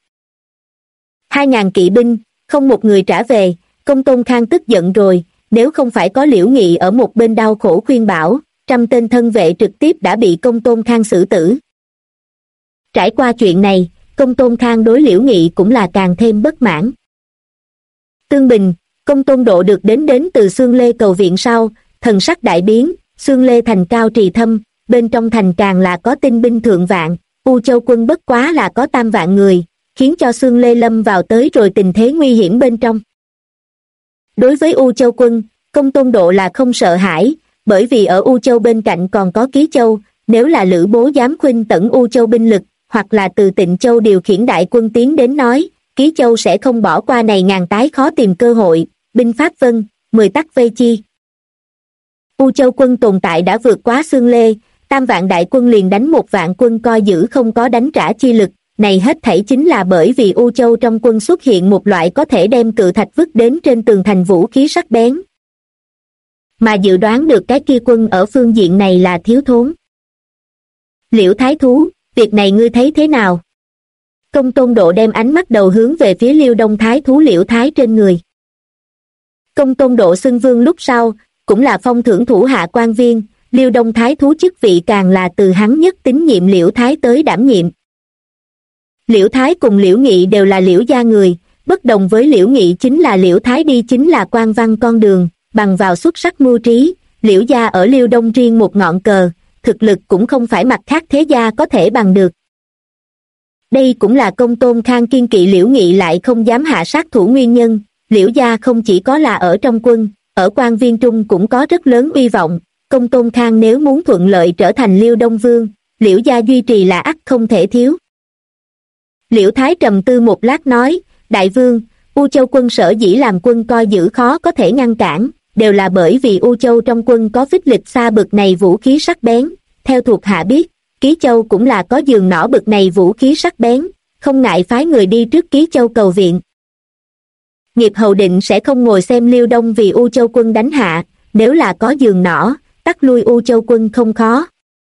2.000 kỵ binh, không một người trả về, Công Tôn Khang tức giận rồi, nếu không phải có Liễu Nghị ở một bên đau khổ khuyên bảo, 100 tên thân vệ trực tiếp đã bị Công Tôn Khang xử tử. Trải qua chuyện này, Công Tôn Khang đối Liễu Nghị cũng là càng thêm bất mãn. Tương Bình, Công Tôn Độ được đến từ Xương Lê cầu viện sau, thần sắc đại biến, Xương Lê thành cao trì thâm, bên trong thành càng là có tinh binh thượng vạn, U Châu quân bất quá là có 3 vạn người, khiến cho Xương Lê lâm vào tới rồi tình thế nguy hiểm bên trong. Đối với U Châu quân, Công Tôn Độ là không sợ hãi, bởi vì ở U Châu bên cạnh còn có Ký Châu, nếu là Lữ Bố dám khuynh tẩn U Châu binh lực, hoặc là từ Tịnh Châu điều khiển đại quân tiến đến nói, Ký Châu sẽ không bỏ qua này ngàn tái khó tìm cơ hội, binh pháp vân, 10 tắc vây chi. U Châu quân tồn tại đã vượt quá Xương Lê, 3 vạn đại quân liền đánh 1 vạn quân coi giữ không có đánh trả chi lực, này hết thảy chính là bởi vì U Châu trong quân xuất hiện một loại có thể đem cự thạch vứt đến trên tường thành vũ khí sắc bén. Mà dự đoán được cái kia quân ở phương diện này là thiếu thốn. Liễu Thái Thú, việc này ngươi thấy thế nào? Công Tôn Độ đem ánh mắt đầu hướng về phía Liêu Đông Thái Thú Liễu Thái trên người. Công Tôn Độ xưng vương lúc sau, cũng là phong thưởng thủ hạ quan viên, Liêu Đông Thái Thú chức vị càng là từ hắn nhất tín nhiệm Liễu Thái tới đảm nhiệm. Liễu Thái cùng Liễu Nghị đều là Liễu gia người, bất đồng với Liễu Nghị chính là Liễu Thái đi chính là quan văn con đường, bằng vào xuất sắc mưu trí, Liễu gia ở Liêu Đông riêng một ngọn cờ, thực lực cũng không phải mặt khác thế gia có thể bằng được. Đây cũng là Công Tôn Khang kiên kỵ Liễu Nghị lại không dám hạ sát thủ nguyên nhân, Liễu gia không chỉ có là ở trong quân, ở quan viên trung cũng có rất lớn uy vọng, Công Tôn Khang nếu muốn thuận lợi trở thành Liêu Đông Vương, Liễu gia duy trì là ắt không thể thiếu. Liễu Thái trầm tư một lát nói, Đại Vương, U Châu quân sở dĩ làm quân coi giữ khó có thể ngăn cản, đều là bởi vì U Châu trong quân có phích lịch xa bực này vũ khí sắc bén, theo thuộc hạ biết, Ký Châu cũng là có giường nỏ bực này vũ khí sắc bén, không ngại phái người đi trước Ký Châu cầu viện. Nghiệp hầu định sẽ không ngồi xem Liêu Đông vì U Châu quân đánh hạ, nếu là có giường nỏ, tắt lui U Châu quân không khó.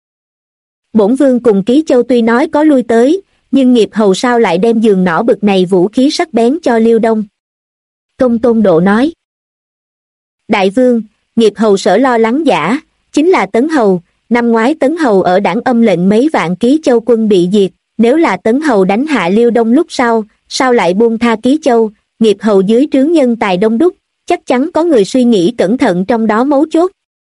Bổn Vương cùng Ký Châu tuy nói có lui tới, nhưng Nghiệp hầu sao lại đem giường nỏ bực này vũ khí sắc bén cho Liêu Đông? Công Tôn Độ nói. Đại Vương, Nghiệp hầu sở lo lắng giả, chính là Tấn Hầu, năm ngoái Tấn Hầu ở Đảng Âm lệnh mấy vạn Ký Châu quân bị diệt, nếu là Tấn Hầu đánh hạ Liêu Đông lúc sau, sao lại buông tha Ký Châu, Nghiệp hầu dưới trướng nhân tài đông đúc, chắc chắn có người suy nghĩ cẩn thận trong đó mấu chốt.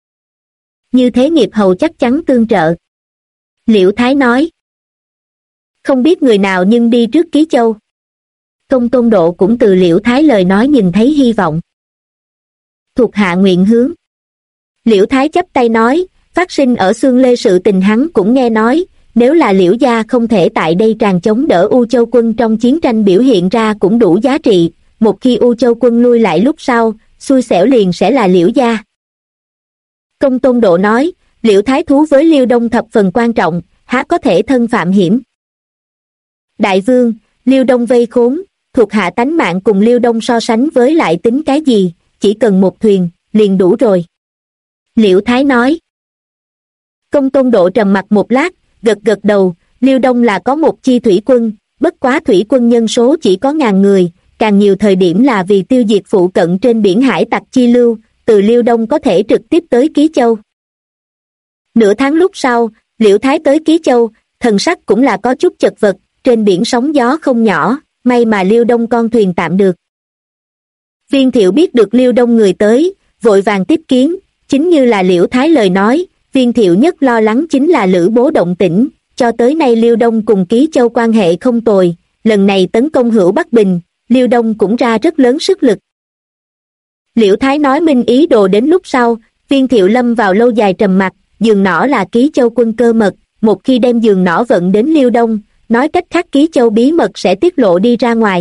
Như thế Nghiệp hầu chắc chắn tương trợ. Liễu Thái nói. Không biết người nào nhưng đi trước Ký Châu. Công Tôn Độ cũng từ Liễu Thái lời nói nhìn thấy hy vọng. Thuộc hạ nguyện hướng. Liễu Thái chắp tay nói, phát sinh ở Xương Lê sự tình hắn cũng nghe nói, nếu là Liễu gia không thể tại đây tràn chống đỡ U Châu quân trong chiến tranh biểu hiện ra cũng đủ giá trị, một khi U Châu quân lui lại lúc sau, xui xẻo liền sẽ là Liễu gia. Công Tôn Độ nói, Liễu Thái thú với Liêu Đông thập phần quan trọng, há có thể thân phạm hiểm. Đại Vương, Liêu Đông vây khốn, thuộc hạ tánh mạng cùng Liêu Đông so sánh với lại tính cái gì, chỉ cần một thuyền, liền đủ rồi. Liễu Thái nói. Công Tôn Độ trầm mặc một lát, gật gật đầu, Liêu Đông là có một chi thủy quân, bất quá thủy quân nhân số chỉ có 1000 người, càng nhiều thời điểm là vì tiêu diệt phụ cận trên biển hải tặc chi lưu, từ Liêu Đông có thể trực tiếp tới Ký Châu. Nửa tháng lúc sau, Liễu Thái tới Ký Châu, thần sắc cũng là có chút chật vật, trên biển sóng gió không nhỏ, may mà Liêu Đông con thuyền tạm được. Viên Thiệu biết được Liêu Đông người tới, vội vàng tiếp kiến, chính như là Liễu Thái lời nói, Viên Thiệu nhất lo lắng chính là Lữ Bố động tĩnh, cho tới nay Liêu Đông cùng Ký Châu quan hệ không tồi, lần này tấn công Hữu Bắc Bình, Liêu Đông cũng ra rất lớn sức lực. Liễu Thái nói minh ý đồ đến lúc sau, Viên Thiệu lâm vào lâu dài trầm mặc, giường nỏ là Ký Châu quân cơ mật, một khi đem giường nỏ vận đến Liêu Đông, nói cách khác Ký Châu bí mật sẽ tiết lộ đi ra ngoài.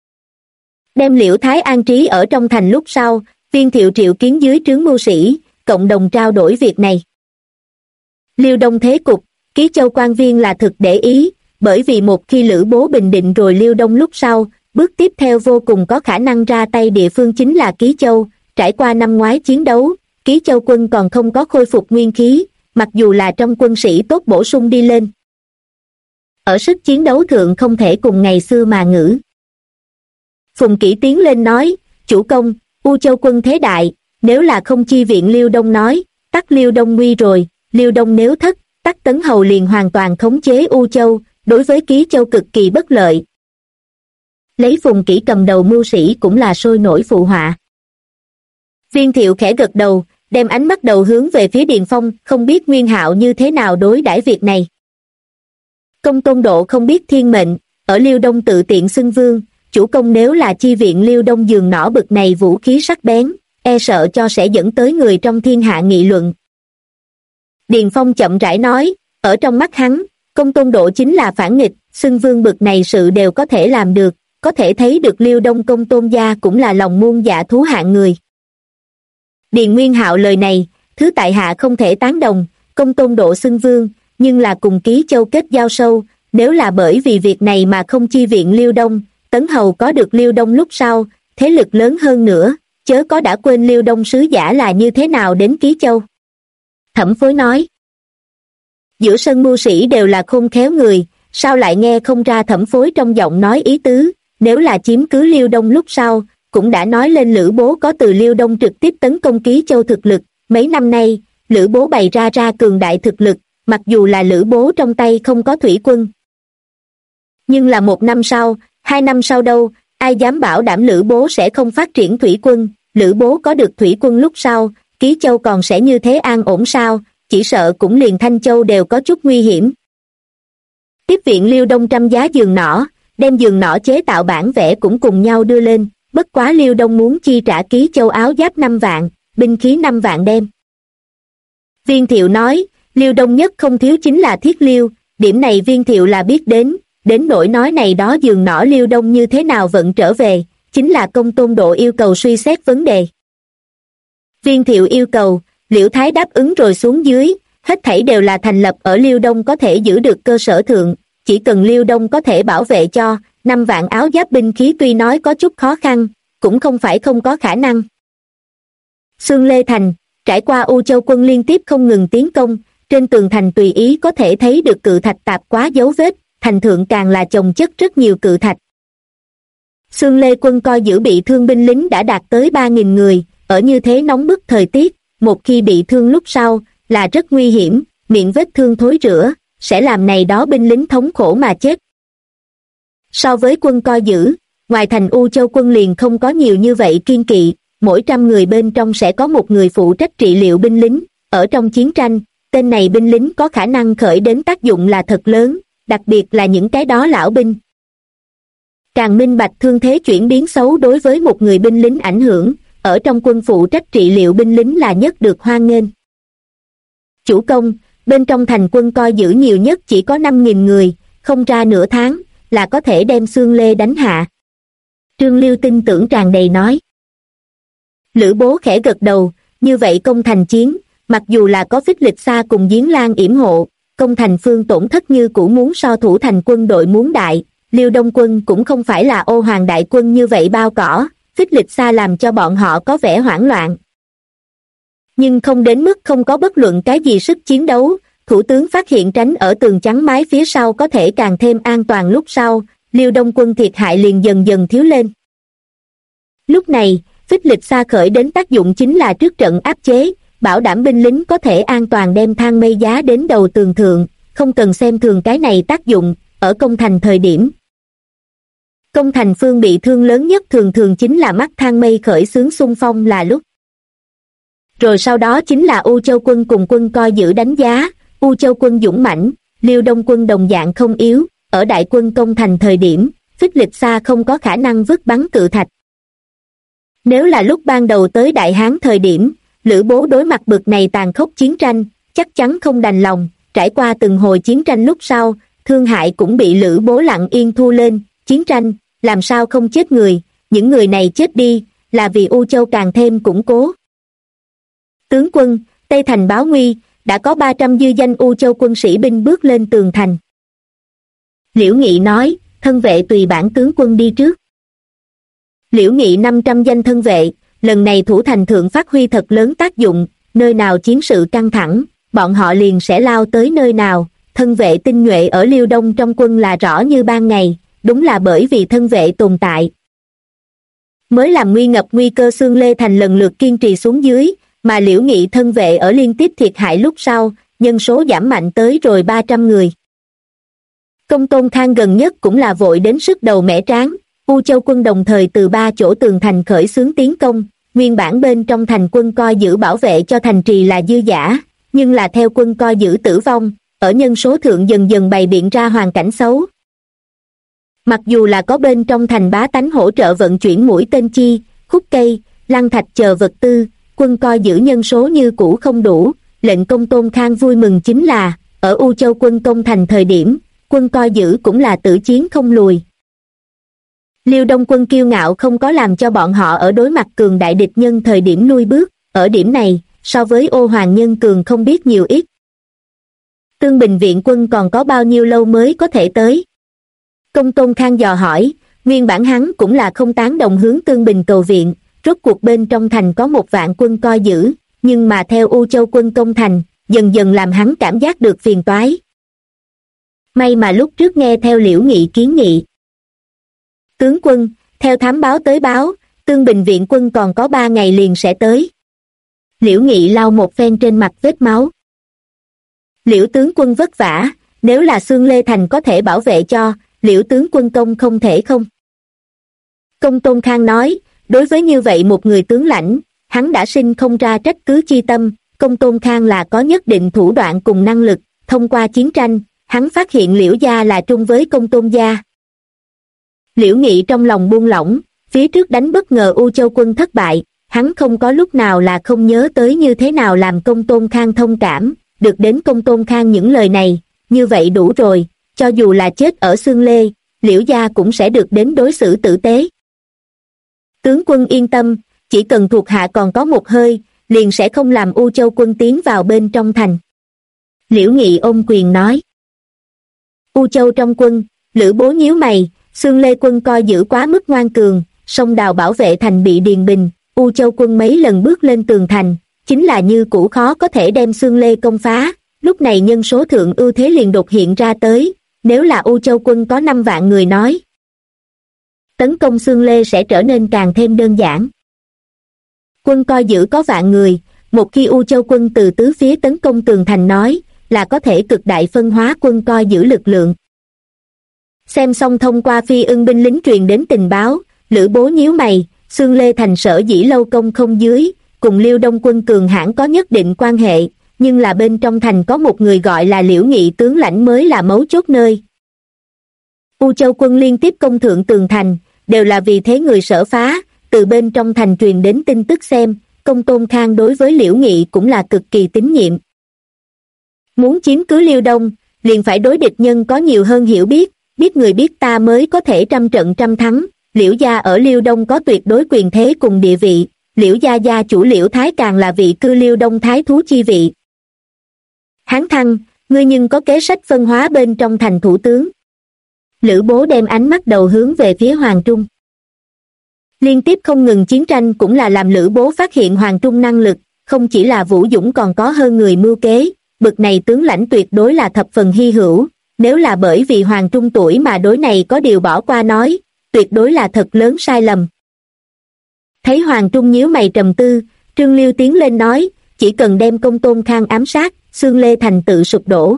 Đem Liễu Thái an trí ở trong thành lúc sau, Viên Thiệu triệu kiến dưới trướng mưu sĩ, cộng đồng trao đổi việc này. Liêu Đông thế cục, Ký Châu quan viên là thực để ý, bởi vì một khi Lữ Bố bình định rồi Liêu Đông lúc sau, bước tiếp theo vô cùng có khả năng ra tay địa phương chính là Ký Châu. Trải qua năm ngoái chiến đấu, Ký Châu quân còn không có khôi phục nguyên khí, mặc dù là trong quân sĩ tốt bổ sung đi lên. Ở sức chiến đấu thượng không thể cùng ngày xưa mà ngữ. Phùng Kỷ tiến lên nói, chủ công, U Châu quân thế đại, nếu là không chi viện Liêu Đông nói, tắc Liêu Đông nguy rồi, Liêu Đông nếu thất, tắc Tấn Hầu liền hoàn toàn khống chế U Châu, đối với Ký Châu cực kỳ bất lợi. Lấy Phùng Kỷ cầm đầu mưu sĩ cũng là sôi nổi phụ họa. Viên Thiệu khẽ gật đầu, đem ánh mắt đầu hướng về phía Điền Phong, không biết Nguyên Hạo như thế nào đối đãi việc này. Công Tôn Độ không biết thiên mệnh, ở Liêu Đông tự tiện xưng vương, chủ công nếu là chi viện Liêu Đông giường nỏ bực này vũ khí sắc bén, e sợ cho sẽ dẫn tới người trong thiên hạ nghị luận. Điền Phong chậm rãi nói, ở trong mắt hắn, Công Tôn Độ chính là phản nghịch, xưng vương bực này sự đều có thể làm được, có thể thấy được Liêu Đông Công Tôn gia cũng là lòng muôn dạ thú hạng người. Điền Nguyên Hạo lời này, thứ tại hạ không thể tán đồng, Công Tôn Độ xưng vương, nhưng là cùng Ký Châu kết giao sâu, nếu là bởi vì việc này mà không chi viện Liêu Đông, Tấn Hầu có được Liêu Đông lúc sau, thế lực lớn hơn nữa, chớ có đã quên Liêu Đông sứ giả là như thế nào đến Ký Châu. Thẩm Phối nói, giữa sân mưu sĩ đều là khôn khéo người, sao lại nghe không ra Thẩm Phối trong giọng nói ý tứ, nếu là chiếm cứ Liêu Đông lúc sau, cũng đã nói lên Lữ Bố có từ Liêu Đông trực tiếp tấn công Ký Châu thực lực, mấy năm nay, Lữ Bố bày ra cường đại thực lực, mặc dù là Lữ Bố trong tay không có thủy quân. Nhưng là 1 năm sau, 2 năm sau đâu, ai dám bảo đảm Lữ Bố sẽ không phát triển thủy quân, Lữ Bố có được thủy quân lúc sau, Ký Châu còn sẽ như thế an ổn sao, chỉ sợ cũng liền Thanh Châu đều có chút nguy hiểm. Tiếp viện Liêu Đông trăm giá giường nỏ, đem giường nỏ chế tạo bản vẽ cũng cùng nhau đưa lên, bất quá Liêu Đông muốn chi trả Ký Châu áo giáp 5 vạn, binh khí 5 vạn đem. Viên Thiệu nói, Liêu Đông nhất không thiếu chính là thiết liêu, điểm này Viên Thiệu là biết đến nỗi nói này đó giường nỏ Liêu Đông như thế nào vận trở về, chính là Công Tôn Độ yêu cầu suy xét vấn đề. Viên Thiệu yêu cầu, Liễu Thái đáp ứng rồi xuống dưới, hết thảy đều là thành lập ở Liêu Đông có thể giữ được cơ sở thượng, chỉ cần Liêu Đông có thể bảo vệ cho 5 vạn áo giáp binh khí tuy nói có chút khó khăn, cũng không phải không có khả năng. Xương Lê Thành, trải qua U Châu quân liên tiếp không ngừng tiến công, trên tường thành tùy ý có thể thấy được cự thạch tạp quá dấu vết, thành thượng càng là chồng chất rất nhiều cự thạch. Xương Lê quân coi giữ bị thương binh lính đã đạt tới 3.000 người, ở như thế nóng bức thời tiết, một khi bị thương lúc sau, là rất nguy hiểm, miệng vết thương thối rữa, sẽ làm này đó binh lính thống khổ mà chết. So với quân coi giữ, ngoài thành U Châu quân liền không có nhiều như vậy kiên kỵ, mỗi 100 người bên trong sẽ có một người phụ trách trị liệu binh lính, ở trong chiến tranh, tên này binh lính có khả năng khởi đến tác dụng là thật lớn, đặc biệt là những cái đó lão binh. Càng minh bạch thương thế chuyển biến xấu đối với một người binh lính ảnh hưởng, ở trong quân phụ trách trị liệu binh lính là nhất được hoan nghênh. Chủ công, bên trong thành quân coi giữ nhiều nhất chỉ có 5.000 người, không ra nửa tháng, là có thể đem Xương Lê đánh hạ. Trương Liêu tin tưởng tràn đầy nói. Lữ Bố khẽ gật đầu, như vậy công thành chiến, mặc dù là có Phích Lịch Sa cùng Diến Lan yểm hộ, công thành phương tổn thất như cũ muốn so thủ thành quân đội muốn đại, Liêu Đông quân cũng không phải là ô hoàng đại quân như vậy bao cỏ, Phích Lịch Sa làm cho bọn họ có vẻ hoảng loạn. Nhưng không đến mức không có bất luận cái gì sức chiến đấu, thủ tướng phát hiện tránh ở tường chắn mái phía sau có thể càng thêm an toàn lúc sau, Liêu Đông quân thiệt hại liền dần dần thiếu lên. Lúc này, Phích Lịch Sa khởi đến tác dụng chính là trước trận áp chế, bảo đảm binh lính có thể an toàn đem thang mây giá đến đầu tường thượng, không cần xem thường cái này tác dụng, ở công thành thời điểm. Công thành phương bị thương lớn nhất thường thường chính là mắt thang mây khởi xướng xung phong là lúc. Rồi sau đó chính là U Châu quân cùng quân coi giữ đánh giá, U Châu quân dũng mãnh, Liêu Đông quân đồng dạng không yếu, ở đại quân công thành thời điểm, phích lịch xa không có khả năng vứt bắn cự thạch. Nếu là lúc ban đầu tới Đại Hán thời điểm, Lữ Bố đối mặt bực này tàn khốc chiến tranh, chắc chắn không đành lòng, trải qua từng hồi chiến tranh lúc sau, thương hại cũng bị Lữ Bố lặng yên thu lên, chiến tranh, làm sao không chết người, những người này chết đi, là vì U Châu càng thêm củng cố. Tướng quân, Tây Thành báo nguy, đã có 300 dư danh U Châu quân sĩ binh bước lên tường thành. Liễu Nghị nói, thân vệ tùy bản tướng quân đi trước. Liễu Nghị 500 danh thân vệ, lần này thủ thành thượng phát huy thật lớn tác dụng, nơi nào chiến sự căng thẳng, bọn họ liền sẽ lao tới nơi nào, thân vệ tinh nhuệ ở Liêu Đông trong quân là rõ như ban ngày, đúng là bởi vì thân vệ tồn tại. Mới làm nguy ngập nguy cơ Xương Lê Thành lần lượt kiên trì xuống dưới, mà Liễu Nghị thân vệ ở liên tiếp thiệt hại lúc sau, nhân số giảm mạnh tới rồi 300 người. Công Tôn Khang gần nhất cũng là vội đến sức đầu mẻ trán, U Châu quân đồng thời từ 3 chỗ tường thành khởi xướng tiến công, nguyên bản bên trong thành quân coi giữ bảo vệ cho thành trì là dư dả, nhưng là theo quân coi giữ tử vong, ở nhân số thượng dần dần bày biện ra hoàn cảnh xấu. Mặc dù là có bên trong thành bá tánh hỗ trợ vận chuyển mũi tên chi, khúc cây, lăng thạch chờ vật tư, quân coi giữ nhân số như cũ không đủ, lệnh Công Tôn Khang vui mừng chính là, ở U Châu quân công thành thời điểm, quân coi giữ cũng là tử chiến không lùi. Liêu Đông quân kiêu ngạo không có làm cho bọn họ ở đối mặt cường đại địch nhân thời điểm lui bước, ở điểm này, so với Ô Hoàng Nhân cường không biết nhiều ít. Tương Bình viện quân còn có bao nhiêu lâu mới có thể tới? Công Tôn Khang dò hỏi, nguyên bản hắn cũng là không tán đồng hướng Tương Bình cầu viện, rốt cuộc bên trong thành có 1 vạn quân coi giữ, nhưng mà theo U Châu quân công thành, dần dần làm hắn cảm giác được phiền toái. May mà lúc trước nghe theo Liễu Nghị kiến nghị. Tướng quân, theo thám báo tới báo, Tương Bình viện quân còn có 3 ngày liền sẽ tới. Liễu Nghị lau một phen trên mặt vết máu. Liễu tướng quân vất vả, nếu là Xương Lê Thành có thể bảo vệ cho, Liễu tướng quân công không thể không. Công Tôn Khang nói, đối với như vậy một người tướng lãnh, hắn đã sinh không ra trách cứ chi tâm, Công Tôn Khang là có nhất định thủ đoạn cùng năng lực, thông qua chiến tranh, hắn phát hiện Liễu gia là trung với Công Tôn gia. Liễu Nghị trong lòng buông lỏng, phía trước đánh bất ngờ U Châu quân thất bại, hắn không có lúc nào là không nhớ tới như thế nào làm Công Tôn Khang thông cảm, được đến Công Tôn Khang những lời này, như vậy đủ rồi, cho dù là chết ở Xương Lê, Liễu gia cũng sẽ được đến đối xử tử tế. Tướng quân yên tâm, chỉ cần thuộc hạ còn có một hơi, liền sẽ không làm U Châu quân tiến vào bên trong thành. Liễu Nghị ôm quyền nói. U Châu trong quân, Lữ Bố nhíu mày, Xương Lê quân coi giữ quá mức ngoan cường, sông đào bảo vệ thành bị điền bình, U Châu quân mấy lần bước lên tường thành, chính là như cũ khó có thể đem Xương Lê công phá, lúc này nhân số thượng ưu thế liền đột hiện ra tới, nếu là U Châu quân có 5 vạn người nói. Tấn công Xương Lê sẽ trở nên càng thêm đơn giản. Quân coi giữ có vạn người, một khi U Châu quân từ tứ phía tấn công tường thành nói, là có thể cực đại phân hóa quân coi giữ lực lượng. Xem xong thông qua Phi Ưng binh lính truyền đến tình báo, Lữ Bố nhíu mày, Xương Lê Thành sở dĩ lâu công không dưới, cùng Liêu Đông quân cường hãn có nhất định quan hệ, nhưng là bên trong thành có một người gọi là Liễu Nghị tướng lãnh mới là mấu chốt nơi. U Châu quân liên tiếp công thượng tường thành, đều là vì thế người sở phá, từ bên trong thành truyền đến tin tức xem, Công Tôn Khang đối với Liễu Nghị cũng là cực kỳ tín nhiệm. Muốn chiếm cứ Liêu Đông, liền phải đối địch nhân có nhiều hơn hiểu biết, biết người biết ta mới có thể trăm trận trăm thắng. Liễu gia ở Liêu Đông có tuyệt đối quyền thế cùng địa vị, Liễu gia gia chủ Liễu Thái càng là vị cư Liêu Đông thái thú chi vị. Hán Thăng, ngươi nhưng có kế sách phân hóa bên trong thành thủ tướng. Lữ Bố đem ánh mắt đầu hướng về phía Hoàng Trung. Liên tiếp không ngừng chiến tranh cũng là làm Lữ Bố phát hiện Hoàng Trung năng lực, không chỉ là vũ dũng còn có hơn người mưu kế, bực này tướng lãnh tuyệt đối là thập phần hy hữu, nếu là bởi vì Hoàng Trung tuổi mà đối này có điều bỏ qua nói, tuyệt đối là thật lớn sai lầm. Thấy Hoàng Trung nhíu mày trầm tư, Trương Liêu tiến lên nói, chỉ cần đem Công Tôn Khang ám sát, Xương Lê Thành tự sụp đổ.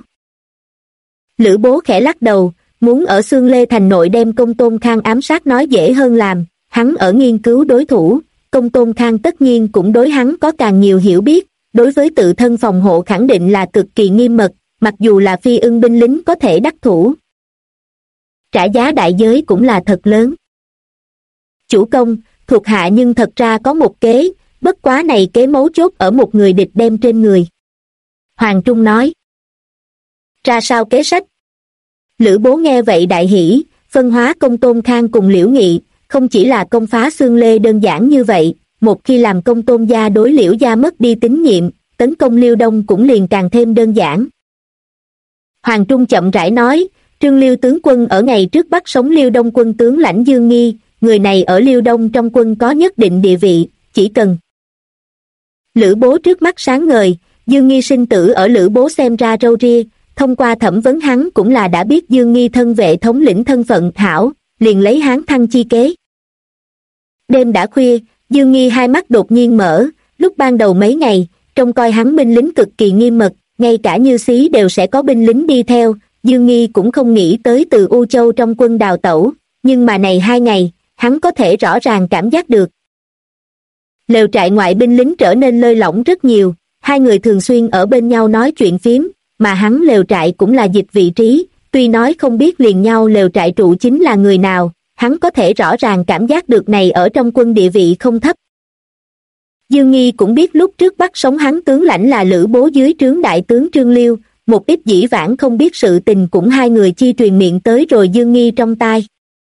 Lữ Bố khẽ lắc đầu, muốn ở Xương Lê Thành nội đem Công Tôn Khang ám sát nói dễ hơn làm, hắn ở nghiên cứu đối thủ, Công Tôn Khang tất nhiên cũng đối hắn có càng nhiều hiểu biết, đối với tự thân phòng hộ khẳng định là cực kỳ nghiêm mật, mặc dù là phi ưng binh lính có thể đắc thủ. Trả giá đại giới cũng là thật lớn. Chủ công, thuộc hạ nhưng thật ra có một kế, bất quá này kế mấu chốt ở một người địch đem trên người. Hoàng Trung nói. Ra sao kế sách? Lữ Bố nghe vậy đại hỉ, phân hóa Công Tôn Khang cùng Liễu Nghị, không chỉ là công phá Xương Lê đơn giản như vậy, một khi làm Công Tôn gia đối Liễu gia mất đi tín nhiệm, tấn công Liêu Đông cũng liền càng thêm đơn giản. Hoàng Trung chậm rãi nói, Trương Liêu tướng quân ở ngày trước bắt sống Liêu Đông quân tướng lãnh Dương Nghi, người này ở Liêu Đông trong quân có nhất định địa vị, chỉ cần. Lữ Bố trước mắt sáng ngời, Dương Nghi sinh tử ở Lữ Bố xem ra râu ria, thông qua thẩm vấn hắn cũng là đã biết Dương Nghi thân vệ thống lĩnh thân phận hảo, liền lấy hắn thăng chi kế. Đêm đã khuya, Dương Nghi hai mắt đột nhiên mở, lúc ban đầu mấy ngày, trông coi hắn binh lính cực kỳ nghiêm mật, ngay cả Như Xí đều sẽ có binh lính đi theo, Dương Nghi cũng không nghĩ tới từ U Châu trong quân đào tẩu, nhưng mà này 2 ngày, hắn có thể rõ ràng cảm giác được. Lều trại ngoại binh lính trở nên lơi lỏng rất nhiều, hai người thường xuyên ở bên nhau nói chuyện phiếm, mà hắn lều trại cũng là dịch vị trí, tuy nói không biết liền nhau lều trại trụ chính là người nào, hắn có thể rõ ràng cảm giác được này ở trong quân địa vị không thấp. Dương Nghi cũng biết lúc trước bắt sống hắn tướng lãnh là Lữ Bố dưới trướng đại tướng Trương Liêu, một ít dĩ vãng không biết sự tình cũng hai người chi truyền miệng tới rồi Dương Nghi trong tai.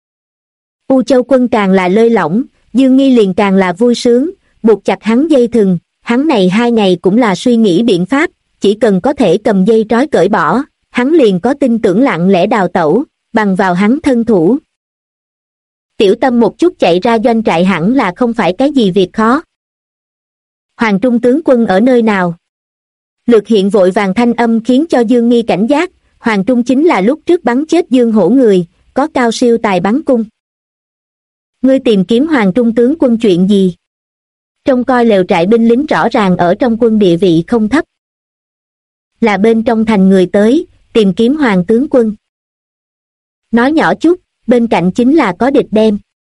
U Châu quân càng là lơi lỏng, Dương Nghi liền càng là vui sướng, buộc chặt hắn dây thừng, hắn này 2 ngày cũng là suy nghĩ biện pháp, chỉ cần có thể cầm dây trói cởi bỏ, hắn liền có tin tưởng lặng lẽ đào tẩu, bằng vào hắn thân thủ. Tiểu tâm một chút chạy ra doanh trại hẳn là không phải cái gì việc khó. Hoàng Trung tướng quân ở nơi nào? Lược hiện vội vàng thanh âm khiến cho Dương Nghi cảnh giác, Hoàng Trung chính là lúc trước bắn chết Dương Hổ người, có cao siêu tài bắn cung. Ngươi tìm kiếm Hoàng Trung tướng quân chuyện gì? Trông coi lều trại binh lính rõ ràng ở trong quân địa vị không thấp. Là bên trong thành người tới, tìm kiếm Hoàng tướng quân. Nói nhỏ chút, bên cạnh chính là có địch đem.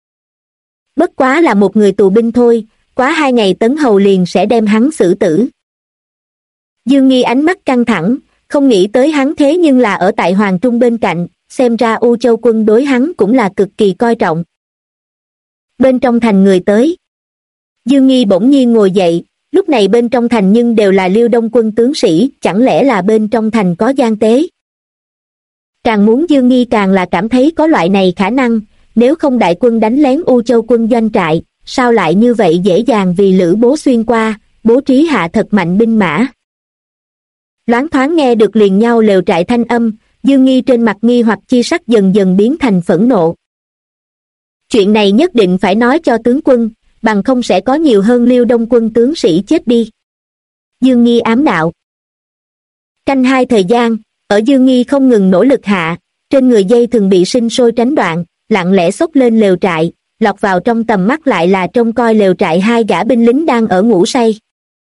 Bất quá là một người tù binh thôi, quá 2 ngày Tấn Hầu liền sẽ đem hắn xử tử. Dương Nghi ánh mắt căng thẳng, không nghĩ tới hắn thế nhưng là ở tại Hoàng Trung bên cạnh, xem ra U Châu quân đối hắn cũng là cực kỳ coi trọng. Bên trong thành người tới. Dương Nghi bỗng nhiên ngồi dậy, lúc này bên trong thành nhưng đều là Liêu Đông quân tướng sĩ, chẳng lẽ là bên trong thành có gian tế? Càng muốn Dương Nghi càng là cảm thấy có loại này khả năng, nếu không đại quân đánh lén U Châu quân doanh trại, sao lại như vậy dễ dàng vì Lữ Bố xuyên qua, bố trí hạ thật mạnh binh mã. Loáng thoáng nghe được liền nhau lều trại thanh âm, Dương Nghi trên mặt nghi hoặc chi sắc dần dần biến thành phẫn nộ. Chuyện này nhất định phải nói cho tướng quân, bằng không sẽ có nhiều hơn Liêu Đông quân tướng sĩ chết đi. Dương Nghi ám đạo. Canh 2 thời gian, ở Dương Nghi không ngừng nỗ lực hạ, trên người dây thường bị sinh sôi tránh đoạn, lặng lẽ xốc lên lều trại, lọt vào trong tầm mắt lại là trông coi lều trại 2 gã binh lính đang ở ngủ say.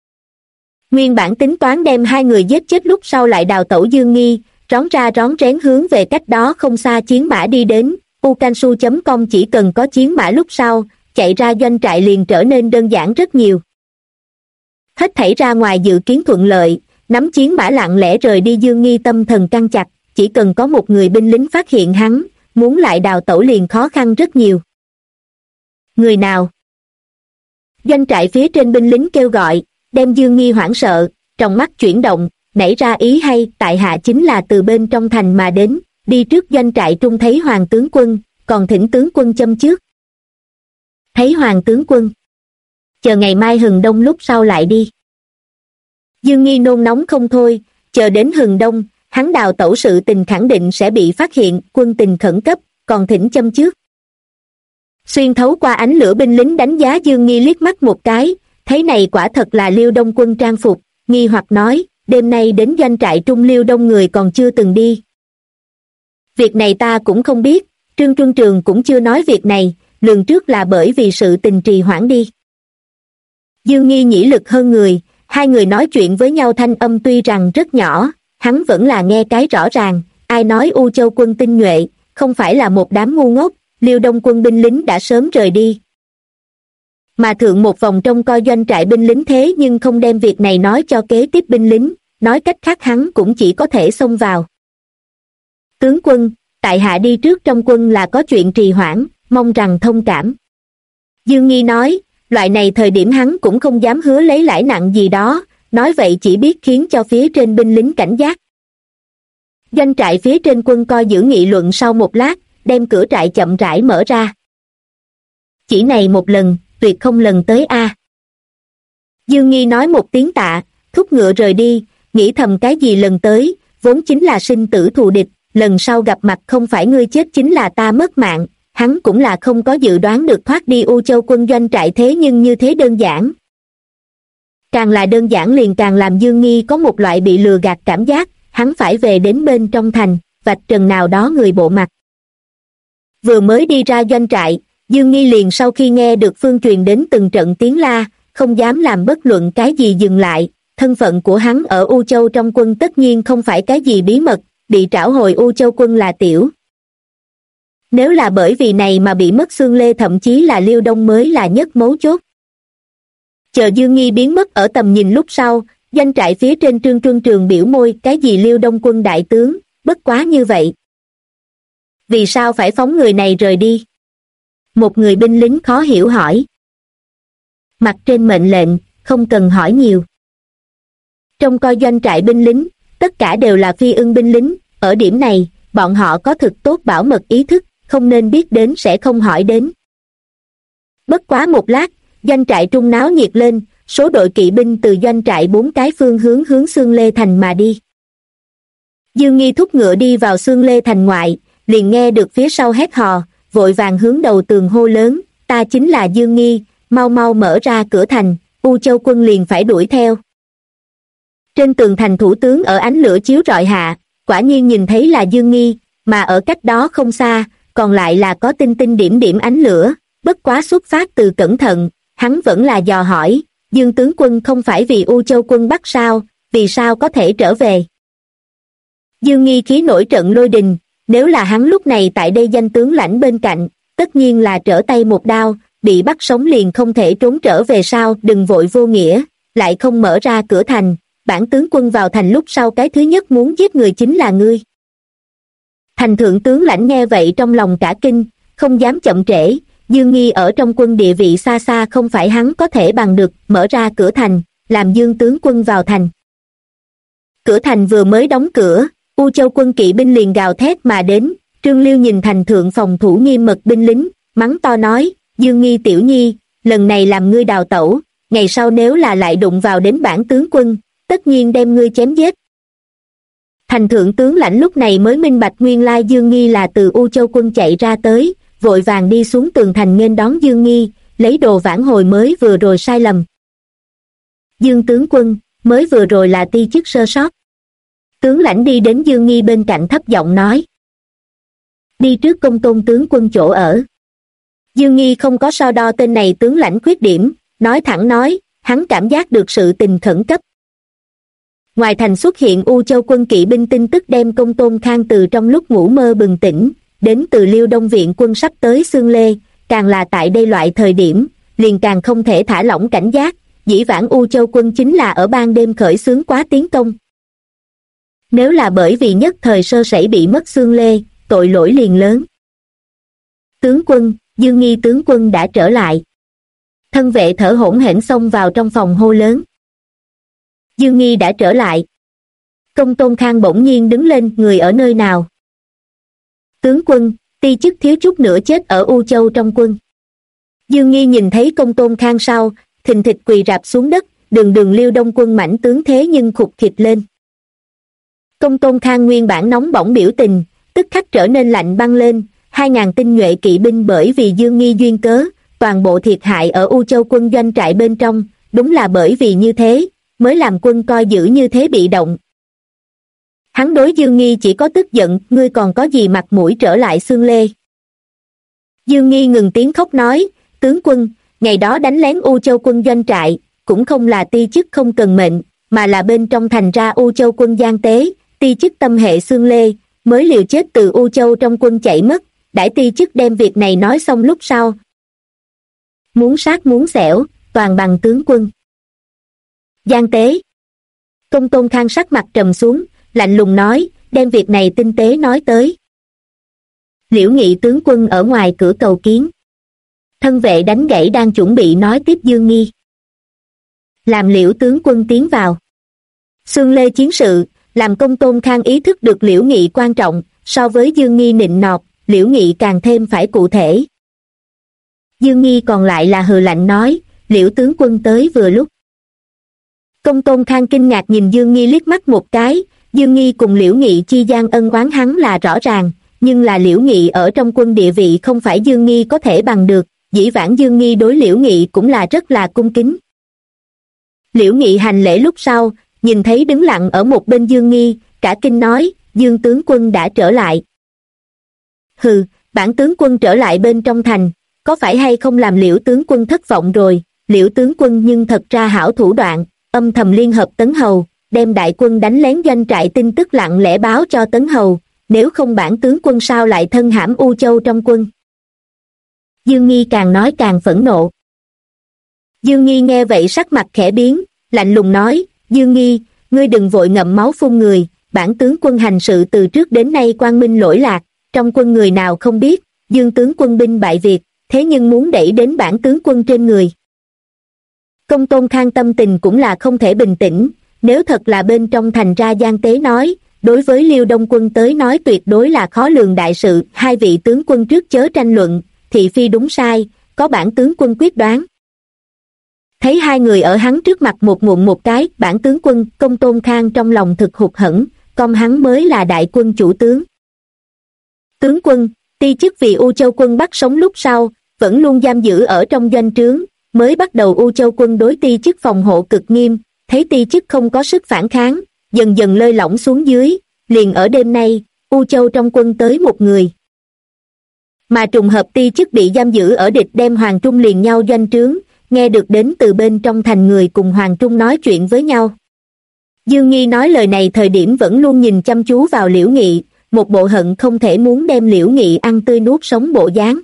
Nguyên bản tính toán đem 2 người giết chết lúc sau lại đào tẩu Dương Nghi, rón ra rón rén hướng về cách đó không xa chiến mã đi đến, ucansu.com chỉ cần có chiến mã lúc sau, chạy ra doanh trại liền trở nên đơn giản rất nhiều. Hết thảy ra ngoài dự kiến thuận lợi, nắm chiến mã lặng lẽ rời đi Dương Nghi tâm thần căng chặt, chỉ cần có một người binh lính phát hiện hắn, muốn lại đào tẩu liền khó khăn rất nhiều. Người nào? Doanh trại phía trên binh lính kêu gọi, đem Dương Nghi hoảng sợ, trong mắt chuyển động, nảy ra ý hay, tại hạ chính là từ bên trong thành mà đến, đi trước doanh trại trung thấy Hoàng tướng quân, còn thỉnh tướng quân châm trước. Thấy Hoàng tướng quân. Chờ ngày mai hừng đông lúc sau lại đi. Dương Nghi nôn nóng không thôi, chờ đến hừng đông, hắn đào tẩu sự tình khẳng định sẽ bị phát hiện, quân tình khẩn cấp, còn thỉnh châm trước. Xuyên thấu qua ánh lửa binh lính đánh giá Dương Nghi liếc mắt một cái, thấy này quả thật là Liêu Đông quân trang phục, nghi hoặc nói, đêm nay đến doanh trại trung Liêu Đông người còn chưa từng đi. Việc này ta cũng không biết, Trương Truân Trường cũng chưa nói việc này, lường trước là bởi vì sự tình trì hoãn đi. Dương Nghi nhĩ lực hơn người, 2 người nói chuyện với nhau thanh âm tuy rằng rất nhỏ, hắn vẫn là nghe cái rõ ràng, ai nói U Châu quân tinh nhuệ, không phải là một đám ngu ngốc, Liêu Đông quân binh lính đã sớm rời đi. mà thượng một vòng trông coi doanh trại binh lính thế nhưng không đem việc này nói cho kế tiếp binh lính, nói cách khác hắn cũng chỉ có thể xông vào. Tướng quân, tại hạ đi trước trong quân là có chuyện trì hoãn, mong rằng thông cảm. Dương Nghi nói, loại này thời điểm hắn cũng không dám hứa lấy lãi nặng gì đó, nói vậy chỉ biết khiến cho phía trên binh lính cảnh giác. Doanh trại phía trên quân coi giữ nghị luận sau một lát, đem cửa trại chậm rãi mở ra. Chỉ này một lần, tuyệt không lần tới a. Dương Nghi nói một tiếng tạ, thúc ngựa rời đi, nghĩ thầm cái gì lần tới, vốn chính là sinh tử thù địch, lần sau gặp mặt không phải ngươi chết chính là ta mất mạng, hắn cũng là không có dự đoán được thoát đi U Châu quân doanh trại thế nhưng như thế đơn giản. Càng là đơn giản liền càng làm Dương Nghi có một loại bị lừa gạt cảm giác, hắn phải về đến bên trong thành, vạch trần nào đó người bộ mặt. Vừa mới đi ra doanh trại, Dương Nghi liền sau khi nghe được phương truyền đến từng trận tiếng la, không dám làm bất luận cái gì dừng lại, thân phận của hắn ở U Châu trong quân tất nhiên không phải cái gì bí mật, bị trảo hồi U Châu quân là tiểu. Nếu là bởi vì này mà bị mất xương lê thậm chí là Liêu Đông mới là nhất mấu chốt. Chờ Dương Nghi biến mất ở tầm nhìn lúc sau, doanh trại phía trên Trương Truân Trường biểu môi cái gì Liêu Đông quân đại tướng, bất quá như vậy. Vì sao phải phóng người này rời đi? Một người binh lính khó hiểu hỏi. Mặt trên mệnh lệnh, không cần hỏi nhiều. Trong coi doanh trại binh lính, tất cả đều là phi ưng binh lính, ở điểm này, bọn họ có thực tốt bảo mật ý thức, không nên biết đến sẽ không hỏi đến. Bất quá một lát, doanh trại trung náo nhiệt lên, số đội kỵ binh từ doanh trại bốn cái phương hướng Xương Lê Thành mà đi. Dương Nghi thúc ngựa đi vào Xương Lê Thành ngoại, liền nghe được phía sau hét hò, vội vàng hướng đầu tường hô lớn, ta chính là Dương Nghi, mau mau mở ra cửa thành, U Châu quân liền phải đuổi theo. Trên tường thành thủ tướng ở ánh lửa chiếu rọi hạ, quả nhiên nhìn thấy là Dương Nghi, mà ở cách đó không xa, còn lại là có tinh tinh điểm điểm ánh lửa, bất quá xuất phát từ cẩn thận, hắn vẫn là dò hỏi, Dương tướng quân không phải vì U Châu quân bắt sao, vì sao có thể trở về. Dương Nghi khí nổi trận lôi đình, nếu là hắn lúc này tại đây danh tướng lãnh bên cạnh, tất nhiên là trở tay một đao, bị bắt sống liền không thể trốn trở về sao, đừng vội vô nghĩa, lại không mở ra cửa thành, bản tướng quân vào thành lúc sau cái thứ nhất muốn giết người chính là ngươi. Thành thượng tướng lãnh nghe vậy trong lòng cả kinh, không dám chậm trễ, Dương Nghi ở trong quân địa vị xa xa không phải hắn có thể bằng được, mở ra cửa thành, làm Dương tướng quân vào thành. Cửa thành vừa mới đóng cửa, U Châu quân kỵ binh liền gào thét mà đến, Trương Liêu nhìn thành thượng phòng thủ nghiêm mật binh lính, mắng to nói, Dương Nghi tiểu nhi, lần này làm ngươi đào tẩu, ngày sau nếu là lại đụng vào đến bản tướng quân, tất nhiên đem ngươi chém giết. Thành thượng tướng lãnh lúc này mới minh bạch nguyên lai Dương Nghi là từ U Châu quân chạy ra tới, vội vàng đi xuống tường thành nghênh đón Dương Nghi, lấy đồ vãn hồi mới vừa rồi sai lầm. Dương tướng quân, mới vừa rồi là ti chức sơ sót. Tướng lãnh đi đến Dương Nghi bên cạnh thấp giọng nói. Đi trước công tôn tướng quân chỗ ở. Dương Nghi không có so đo tên này tướng lãnh khuyết điểm, nói thẳng nói, hắn cảm giác được sự tình khẩn cấp. Ngoài thành xuất hiện U Châu quân kỵ binh tin tức đem công tôn Khang từ trong lúc ngủ mơ bừng tỉnh, đến từ Liêu Đông viện quân sắp tới Xương Lê, càng là tại đây loại thời điểm, liền càng không thể thả lỏng cảnh giác, dĩ vãng U Châu quân chính là ở ban đêm khởi xướng quá tiến công. Nếu là bởi vì nhất thời sơ sẩy bị mất Xương Lê, tội lỗi liền lớn. Tướng quân, Dương Nghi tướng quân đã trở lại. Thân vệ thở hổn hển xông vào trong phòng hô lớn. Dương Nghi đã trở lại. Công tôn Khang bỗng nhiên đứng lên, người ở nơi nào? Tướng quân, ti chức thiếu chút nữa chết ở U Châu trong quân. Dương Nghi nhìn thấy công tôn Khang sau, thình thịch quỳ rạp xuống đất, đường Liêu Đông quân mãnh tướng thế nhưng khục khịch lên. Công tôn Khang nguyên bản nóng bỏng biểu tình, tức khắc trở nên lạnh băng lên, 2.000 tinh nhuệ kỵ binh bởi vì Dương Nghi duyên cớ, toàn bộ thiệt hại ở U Châu quân doanh trại bên trong, đúng là bởi vì như thế, mới làm quân coi giữ như thế bị động. Hắn đối Dương Nghi chỉ có tức giận, ngươi còn có gì mặt mũi trở lại Xương Lê. Dương Nghi ngừng tiếng khóc nói, tướng quân, ngày đó đánh lén U Châu quân doanh trại, cũng không là ti chức không cần mệnh, mà là bên trong thành ra U Châu quân gian tế, ti chức tâm hệ Xương Lê, mới liều chết từ U Châu trong quân chạy mất, đãi ti chức đem việc này nói xong lúc sau. muốn sát muốn xẻo, toàn bằng tướng quân. Giang Tế. Công Tôn Khang sắc mặt trầm xuống, lạnh lùng nói, đem việc này tinh tế nói tới. Liễu Nghị tướng quân ở ngoài cửa cầu kiến. Thân vệ đánh gãy đang chuẩn bị nói tiếp Dương Nghi. Làm Liễu tướng quân tiến vào. Xương Lê chiến sự, làm Công Tôn Khang ý thức được Liễu Nghị quan trọng, so với Dương Nghi nịnh nọt, Liễu Nghị càng thêm phải cụ thể. Dương Nghi còn lại là hừ lạnh nói, Liễu tướng quân tới vừa lúc. Công Tôn Khang kinh ngạc nhìn Dương Nghi liếc mắt một cái, Dương Nghi cùng Liễu Nghị chi gian ân oán hắn là rõ ràng, nhưng là Liễu Nghị ở trong quân địa vị không phải Dương Nghi có thể bằng được, dĩ vãng Dương Nghi đối Liễu Nghị cũng là rất là cung kính. Liễu Nghị hành lễ lúc sau, nhìn thấy đứng lặng ở một bên Dương Nghi, cả kinh nói, Dương tướng quân đã trở lại. Hừ, bản tướng quân trở lại bên trong thành, có phải hay không làm Liễu tướng quân thất vọng rồi, Liễu tướng quân nhưng thật ra hảo thủ đoạn, âm thầm liên hợp Tấn Hầu, đem đại quân đánh lén doanh trại tin tức lặng lẽ báo cho Tấn Hầu, nếu không bản tướng quân sao lại thân hãm U Châu trong quân. Dương Nghi càng nói càng phẫn nộ. Dương Nghi nghe vậy sắc mặt khẽ biến, lạnh lùng nói, Dương Nghi, ngươi đừng vội ngậm máu phun người, bản tướng quân hành sự từ trước đến nay quang minh lỗi lạc, trong quân người nào không biết, Dương tướng quân binh bại việc, thế nhưng muốn đẩy đến bản tướng quân trên người. Công Tôn Khang tâm tình cũng là không thể bình tĩnh, nếu thật là bên trong thành ra Giang Tế nói, đối với Liêu Đông quân tới nói tuyệt đối là khó lường đại sự, hai vị tướng quân trước chớ tranh luận, thị phi đúng sai, có bản tướng quân quyết đoán. Thấy hai người ở hắn trước mặt một ngụm một cái, bản tướng quân, Công Tôn Khang trong lòng thực hụt hẫng, con hắn mới là đại quân chủ tướng. Tướng quân, ti chức vì U Châu quân bắt sống lúc sau, vẫn luôn giam giữ ở trong doanh trướng, mới bắt đầu U Châu quân đối ti chức phòng hộ cực nghiêm, thấy ti chức không có sức phản kháng, dần dần lơi lỏng xuống dưới, liền ở đêm nay, U Châu trong quân tới một người. Mà trùng hợp ti chức bị giam giữ ở địch đem Hoàng Trung liền nhau doanh trướng, nghe được đến từ bên trong thành người cùng Hoàng Trung nói chuyện với nhau. Dương Nghi nói lời này thời điểm vẫn luôn nhìn chăm chú vào Liễu Nghị, một bộ hận không thể muốn đem Liễu Nghị ăn tươi nuốt sống bộ dáng.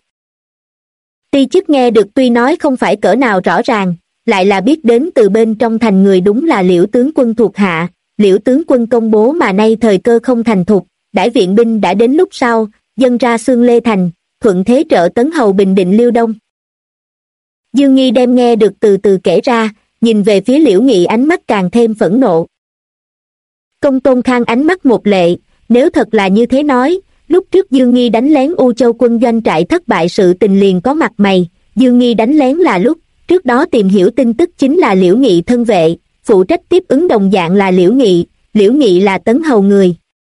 Ti chức nghe được tuy nói không phải cỡ nào rõ ràng, lại là biết đến từ bên trong thành người đúng là Liễu tướng quân thuộc hạ, Liễu tướng quân công bố mà nay thời cơ không thành thục, đãi viện binh đã đến lúc sau, dâng ra Xương Lê thành, thuận thế trợ Tấn Hầu bình định Liêu Đông. Dương Nghi đem nghe được từ từ kể ra, nhìn về phía Liễu Nghị ánh mắt càng thêm phẫn nộ. Công Tôn Khang ánh mắt một lệ, nếu thật là như thế nói, lúc trước Dương Nghi đánh lén U Châu quân doanh trại thất bại sự tình liền có mặt mày, Dương Nghi đánh lén là lúc, trước đó tìm hiểu tin tức chính là Liễu Nghị thân vệ, phụ trách tiếp ứng đồng dạng là Liễu Nghị là Tấn Hầu người.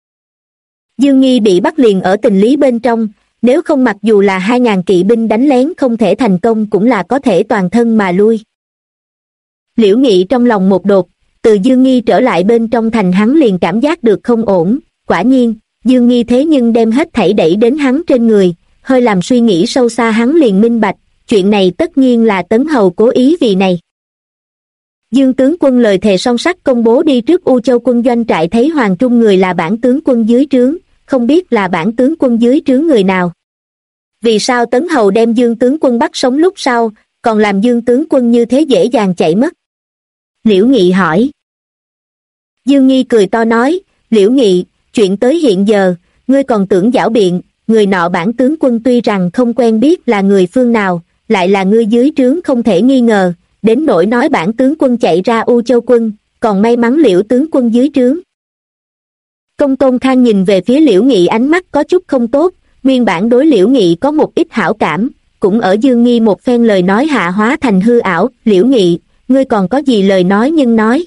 Dương Nghi bị bắt liền ở tình lý bên trong, nếu không mặc dù là 2.000 kỵ binh đánh lén không thể thành công cũng là có thể toàn thân mà lui. Liễu Nghị trong lòng một đột, từ Dương Nghi trở lại bên trong thành hắn liền cảm giác được không ổn, quả nhiên, Dương Nghi thế nhưng đem hết thảy đẩy đến hắn trên người, hơi làm suy nghĩ sâu xa hắn liền minh bạch, chuyện này tất nhiên là Tấn Hầu cố ý vì này. Dương tướng quân lời thề son sắt công bố đi trước U Châu quân doanh trại thấy Hoàng Trung người là bản tướng quân dưới trướng, không biết là bản tướng quân dưới trướng người nào. Vì sao Tấn Hầu đem Dương tướng quân bắt sống lúc sau, còn làm Dương tướng quân như thế dễ dàng chạy mất? Liễu Nghị hỏi. Dương Nghi cười to nói, Liễu Nghị, chuyện tới hiện giờ, ngươi còn tưởng giảo biện, người nọ bản tướng quân tuy rằng không quen biết là người phương nào, lại là ngươi dưới trướng không thể nghi ngờ, đến nỗi nói bản tướng quân chạy ra U Châu quân, còn may mắn Liễu tướng quân dưới trướng. Công Tôn Khang nhìn về phía Liễu Nghị ánh mắt có chút không tốt, nguyên bản đối Liễu Nghị có một ít hảo cảm, cũng ở Dương Nghi một phen lời nói hạ hóa thành hư ảo, Liễu Nghị, ngươi còn có gì lời nói nhưng nói.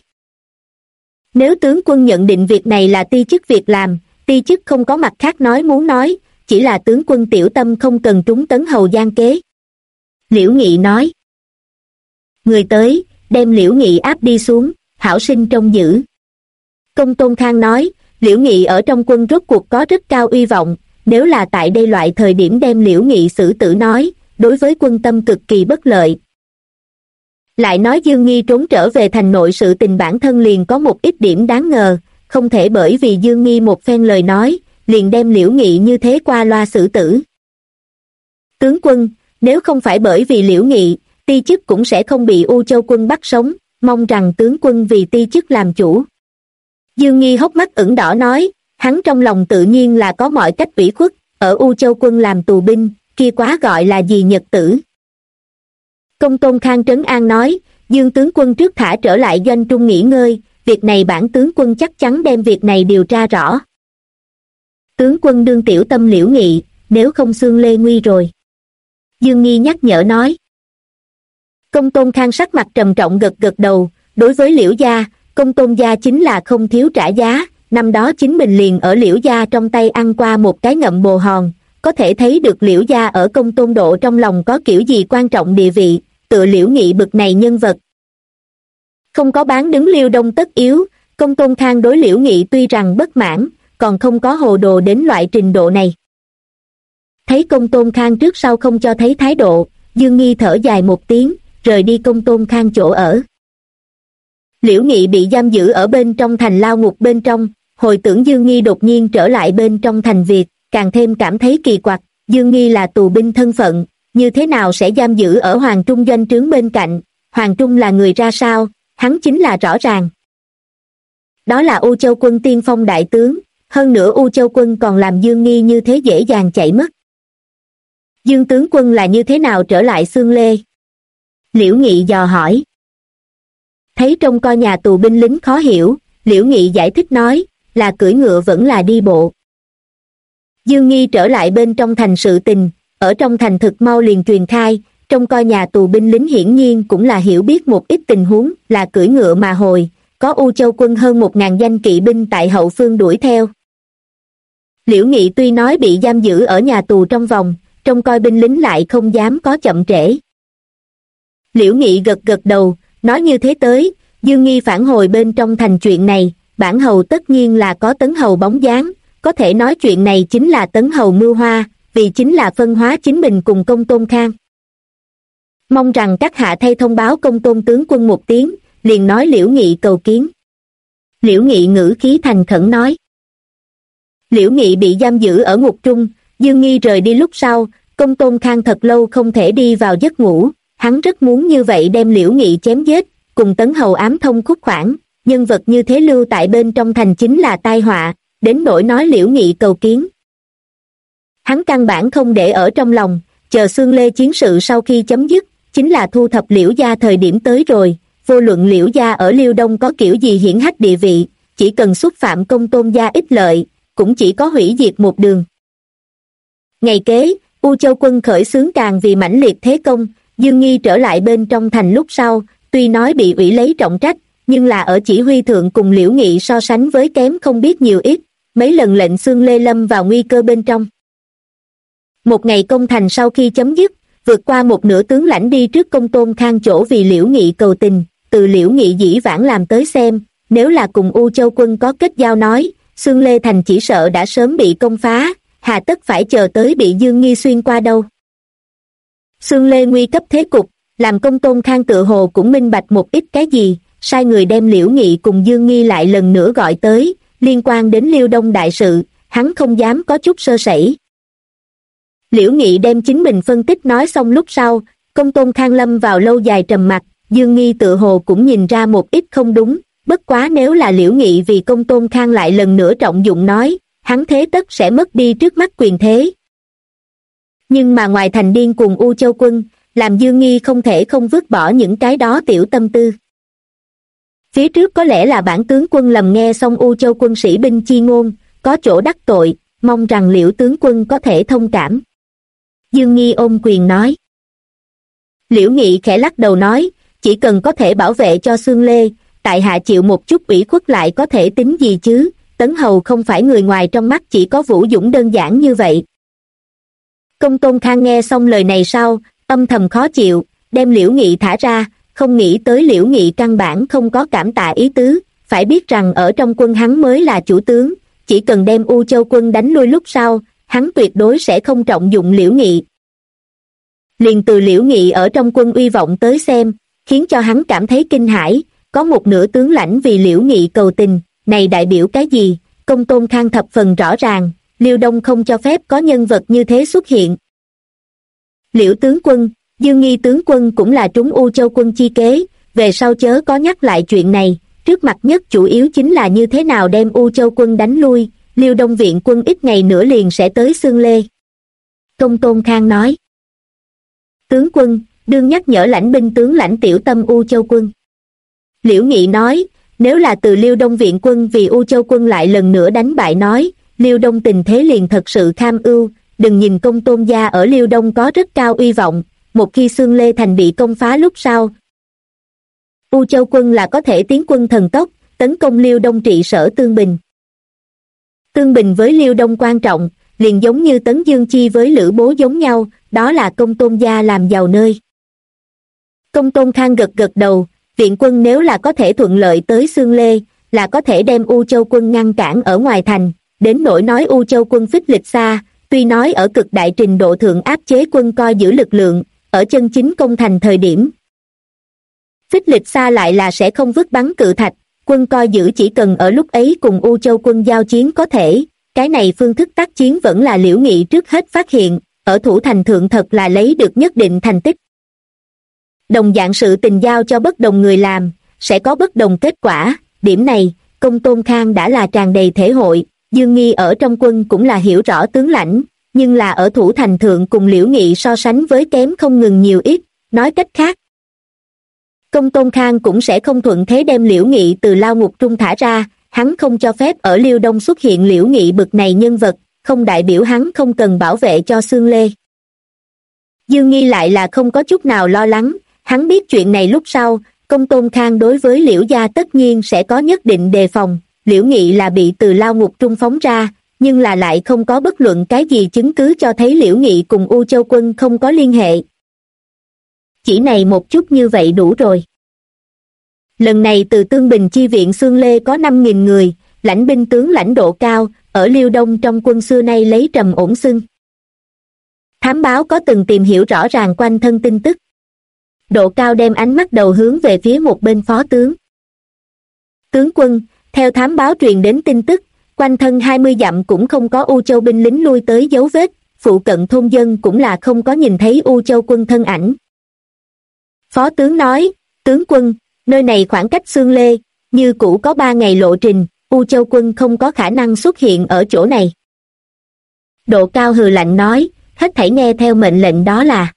Nếu tướng quân nhận định việc này là ti chức việc làm, ti chức không có mặt khác nói muốn nói, chỉ là tướng quân tiểu tâm không cần trúng Tấn Hầu gian kế. Liễu Nghị nói. Người tới, đem Liễu Nghị áp đi xuống, hảo sinh trông giữ. Công Tôn Khang nói, Liễu Nghị ở trong quân rốt cuộc có rất cao uy vọng, nếu là tại đây loại thời điểm đem Liễu Nghị xử tử nói, đối với quân tâm cực kỳ bất lợi. Lại nói Dương Nghi trốn trở về thành nội sự tình bản thân liền có một ít điểm đáng ngờ, không thể bởi vì Dương Nghi một phen lời nói, liền đem Liễu Nghị như thế qua loa xử tử. Tướng quân, nếu không phải bởi vì Liễu Nghị, Ti chức cũng sẽ không bị U Châu Quân bắt sống, mong rằng tướng quân vì Ti chức làm chủ. Dương Nghi hốc mắt ửng đỏ nói, hắn trong lòng tự nhiên là có mọi cách ủy khuất, ở U Châu Quân làm tù binh, kia quá gọi là gì nhật tử. Công Tôn Khang trấn an nói, Dương tướng quân trước thả trở lại doanh trung nghỉ ngơi, việc này bản tướng quân chắc chắn đem việc này điều tra rõ. Tướng quân đương tiểu tâm Liễu Nghị, nếu không xương lê nguy rồi. Dương Nghi nhắc nhở nói. Công Tôn Khang sắc mặt trầm trọng gật gật đầu, đối với Liễu gia, Công Tôn gia chính là không thiếu trả giá, năm đó chính mình liền ở Liễu gia trong tay ăn qua một cái ngậm bồ hòn, có thể thấy được Liễu gia ở Công Tôn độ trong lòng có kiểu gì quan trọng địa vị, tựa Liễu Nghị bực này nhân vật. Không có bán đứng Liêu Đông tất yếu, Công Tôn Khang đối Liễu Nghị tuy rằng bất mãn, còn không có hồ đồ đến loại trình độ này. Thấy Công Tôn Khang trước sau không cho thấy thái độ, Dương Nghi thở dài một tiếng, rời đi Công Tôn Khang chỗ ở. Liễu Nghị bị giam giữ ở bên trong thành lao ngục bên trong, hồi tưởng Dương Nghi đột nhiên trở lại bên trong thành Việt, càng thêm cảm thấy kỳ quặc, Dương Nghi là tù binh thân phận, như thế nào sẽ giam giữ ở Hoàng Trung doanh trướng bên cạnh, Hoàng Trung là người ra sao, hắn chính là rõ ràng. Đó là U Châu Quân tiên phong đại tướng, hơn nữa U Châu Quân còn làm Dương Nghi như thế dễ dàng chạy mất. Dương tướng quân là như thế nào trở lại Xương Lê? Liễu Nghị dò hỏi. Thấy trông coi nhà tù binh lính khó hiểu, Liễu Nghị giải thích nói, là cưỡi ngựa vẫn là đi bộ. Dương Nghi trở lại bên trong thành sự tình, ở trong thành thực mau liền truyền khai, trông coi nhà tù binh lính hiển nhiên cũng là hiểu biết một ít tình huống, là cưỡi ngựa mà hồi, có U Châu Quân hơn 1000 danh kỵ binh tại hậu phương đuổi theo. Liễu Nghị tuy nói bị giam giữ ở nhà tù trong vòng, trông coi binh lính lại không dám có chậm trễ. Liễu Nghị gật gật đầu, nói như thế tới, Dương Nghi phản hồi bên trong thành chuyện này, bản hầu tất nhiên là có Tấn hầu bóng dáng, có thể nói chuyện này chính là Tấn hầu mưu hoa, vì chính là phân hóa chính mình cùng Công Tôn Khang. Mong rằng các hạ thay thông báo Công Tôn tướng quân một tiếng, liền nói Liễu Nghị cầu kiến. Liễu Nghị ngữ khí thành khẩn nói. Liễu Nghị bị giam giữ ở ngục trung, Dương Nghi rời đi lúc sau, Công Tôn Khang thật lâu không thể đi vào giấc ngủ, hắn rất muốn như vậy đem Liễu Nghị chém giết, cùng Tấn hầu ám thông khúc khoản, nhân vật như thế lưu tại bên trong thành chính là tai họa, đến nỗi nói Liễu Nghị cầu kiến. Hắn căn bản không để ở trong lòng, chờ Xương Lê chiến sự sau khi chấm dứt, chính là thu thập Liễu gia thời điểm tới rồi, vô luận Liễu gia ở Liêu Đông có kiểu gì hiển hách địa vị, chỉ cần xúc phạm Công Tôn gia ích lợi, cũng chỉ có hủy diệt một đường. Ngày kế, U Châu Quân khởi xướng càng vì mãnh liệt thế công, Dương Nghi trở lại bên trong thành lúc sau, tuy nói bị ủy lấy trọng trách, nhưng là ở chỉ huy thượng cùng Liễu Nghị so sánh với kém không biết nhiều ít, mấy lần lệnh Xương Lê lâm vào nguy cơ bên trong. Một ngày công thành sau khi chấm dứt, vượt qua một nửa tướng lãnh đi trước Công Tôn Khang chỗ vì Liễu Nghị cầu tình, từ Liễu Nghị dĩ vãng làm tới xem, nếu là cùng U Châu Quân có kết giao nói, Xương Lê thành chỉ sợ đã sớm bị công phá, hà tất phải chờ tới bị Dương Nghi xuyên qua đâu. Xương Lê nguy cấp thế cục, làm Công Tôn Khang tự hồ cũng minh bạch một ít cái gì, sai người đem Liễu Nghị cùng Dương Nghi lại lần nữa gọi tới, liên quan đến Liêu Đông đại sự, hắn không dám có chút sơ sẩy. Liễu Nghị đem chính mình phân tích nói xong lúc sau, Công Tôn Khang lâm vào lâu dài trầm mặc, Dương Nghi tự hồ cũng nhìn ra một ít không đúng, bất quá nếu là Liễu Nghị vì Công Tôn Khang lại lần nữa trọng dụng nói, hắn thế tất sẽ mất đi trước mắt quyền thế. Nhưng mà ngoài thành điên cùng U Châu Quân, làm Dương Nghi không thể không vứt bỏ những cái đó tiểu tâm tư. Phía trước có lẽ là bản tướng quân lầm nghe xong U Châu Quân sĩ binh chi ngôn, có chỗ đắc tội, mong rằng Liễu tướng quân có thể thông cảm. Dương Nghi ôm quyền nói. Liễu Nghị khẽ lắc đầu nói, chỉ cần có thể bảo vệ cho Xương Lê, tại hạ chịu một chút ủy khuất lại có thể tính gì chứ, Tấn hầu không phải người ngoài trong mắt chỉ có Vũ Dũng đơn giản như vậy. Công Tôn Khang nghe xong lời này sau, âm thầm khó chịu, đem Liễu Nghị thả ra, không nghĩ tới Liễu Nghị căn bản không có cảm tạ ý tứ, phải biết rằng ở trong quân hắn mới là chủ tướng, chỉ cần đem U Châu Quân đánh lui lúc sau, hắn tuyệt đối sẽ không trọng dụng Liễu Nghị. Liền từ Liễu Nghị ở trong quân uy vọng tới xem, khiến cho hắn cảm thấy kinh hãi, có một nửa tướng lãnh vì Liễu Nghị cầu tình, này đại biểu cái gì? Công Tôn Khang thập phần rõ ràng, Liêu Đông không cho phép có nhân vật như thế xuất hiện. Liễu tướng quân, Dương Nghi tướng quân cũng là trúng U Châu quân chi kế, về sau chớ có nhắc lại chuyện này, trước mặt nhất chủ yếu chính là như thế nào đem U Châu quân đánh lui, Liêu Đông viện quân ít ngày nữa liền sẽ tới Xương Lê. Công Tôn Khang nói. Tướng quân, đương nhắc nhở lãnh binh tướng lãnh tiểu tâm U Châu quân. Liễu Nghị nói, nếu là từ Liêu Đông viện quân vì U Châu quân lại lần nữa đánh bại nói, Liêu Đông tình thế liền thật sự kham ưu, đừng nhìn Công Tôn gia ở Liêu Đông có rất cao uy vọng, một khi Xương Lê thành bị công phá lúc sau. U Châu quân là có thể tiến quân thần tốc, tấn công Liêu Đông trị sở Tương Bình. Tương Bình với Liêu Đông quan trọng, liền giống như Tấn Dương Chi với Lữ Bố giống nhau, đó là Công Tôn gia làm giàu nơi. Công Tôn Khang gật gật đầu, viện quân nếu là có thể thuận lợi tới Xương Lê, là có thể đem U Châu quân ngăn cản ở ngoài thành, đến nỗi nói U Châu quân phích lịch xa, tuy nói ở cực đại trình độ thượng áp chế quân coi giữ lực lượng, ở chân chính công thành thời điểm. Phích lịch xa lại là sẽ không vứt bắn cự thạch, quân coi giữ chỉ cần ở lúc ấy cùng U Châu quân giao chiến có thể, cái này phương thức tác chiến vẫn là Liễu Nghị trước hết phát hiện, ở thủ thành thượng thật là lấy được nhất định thành tích. Đồng dạng sự tình giao cho bất đồng người làm, sẽ có bất đồng kết quả, điểm này, Công Tôn Khang đã là tràn đầy thể hội, Dương Nghi ở trong quân cũng là hiểu rõ tướng lãnh, nhưng là ở thủ thành thượng cùng Liễu Nghị so sánh với kém không ngừng nhiều ít, nói cách khác. Công Tôn Khang cũng sẽ không thuận thế đem Liễu Nghị từ lao ngục trung thả ra, hắn không cho phép ở Liêu Đông xuất hiện Liễu Nghị bực này nhân vật, không đại biểu hắn không cần bảo vệ cho Xương Lê. Dương Nghi lại là không có chút nào lo lắng, hắn biết chuyện này lúc sau, Công Tôn Khang đối với Liễu gia tất nhiên sẽ có nhất định đề phòng, Liễu Nghị là bị từ lao ngục trung phóng ra, nhưng là lại không có bất luận cái gì chứng cứ cho thấy Liễu Nghị cùng U Châu quân không có liên hệ. Chỉ này một chút như vậy đủ rồi. Lần này từ Tương Bình chi viện Xương Lê có 5.000 người, lãnh binh tướng lãnh độ cao, ở Liêu Đông trong quân xưa nay lấy trầm ổn xưng. Thám báo có từng tìm hiểu rõ ràng quanh thân tin tức. Độ cao đem ánh mắt đầu hướng về phía một bên phó tướng. Tướng quân, theo thám báo truyền đến tin tức, quanh thân 20 dặm cũng không có U Châu binh lính lui tới dấu vết, phụ cận thôn dân cũng là không có nhìn thấy U Châu quân thân ảnh. Phó tướng nói, tướng quân, nơi này khoảng cách Xương Lê, như cũ có 3 ngày lộ trình, U Châu quân không có khả năng xuất hiện ở chỗ này. Độ cao hừ lạnh nói, hết thảy nghe theo mệnh lệnh đó là.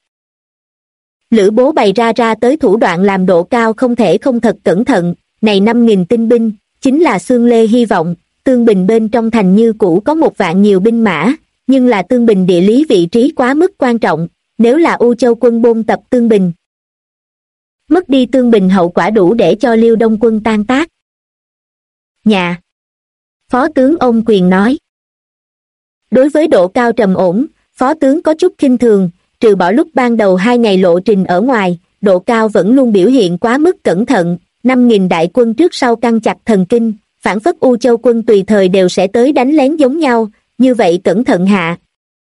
Lữ Bố bày ra tới thủ đoạn làm Độ cao không thể không thật cẩn thận, này 5.000 tinh binh, chính là Xương Lê hy vọng, Tương Bình bên trong thành như cũ có 1 vạn nhiều binh mã, nhưng là Tương Bình địa lý vị trí quá mức quan trọng, nếu là U Châu quân bôn tập Tương Bình. Mất đi Tương Bình hậu quả đủ để cho Liêu Đông quân tan tác. Nhà. Phó tướng ông quyền nói. Đối với Độ cao trầm ổn, phó tướng có chút khinh thường, trừ bỏ lúc ban đầu 2 ngày lộ trình ở ngoài, Độ cao vẫn luôn biểu hiện quá mức cẩn thận, 5.000 đại quân trước sau căng chặt thần kinh, phản phất U Châu quân tùy thời đều sẽ tới đánh lén giống nhau, như vậy cẩn thận hạ.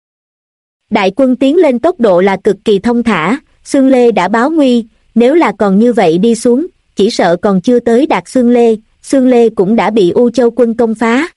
Đại quân tiến lên tốc độ là cực kỳ thông thả, Xương Lê đã báo nguy, nếu là còn như vậy đi xuống, chỉ sợ còn chưa tới đạt Xương Lê cũng đã bị U Châu quân công phá.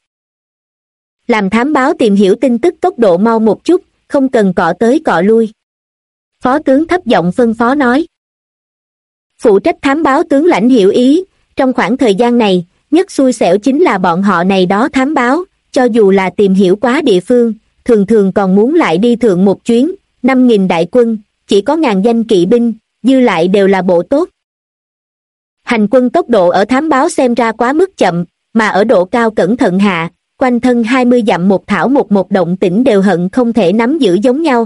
Làm thám báo tìm hiểu tin tức tốc độ mau một chút, không cần cọ tới cọ lui. Phó tướng thấp giọng phân phó nói. Phụ trách thám báo tướng lãnh hiểu ý, trong khoảng thời gian này, nhất xui xẻo chính là bọn họ này đó thám báo, cho dù là tìm hiểu quá địa phương, thường thường còn muốn lại đi thượng một chuyến, 5.000 đại quân, chỉ có 1000 danh kỵ binh, dư lại đều là bộ tốt. Hành quân tốc độ ở thám báo xem ra quá mức chậm, mà ở độ cao cẩn thận hạ, quanh thân 20 dặm một thảo một động tĩnh đều hận không thể nắm giữ giống nhau.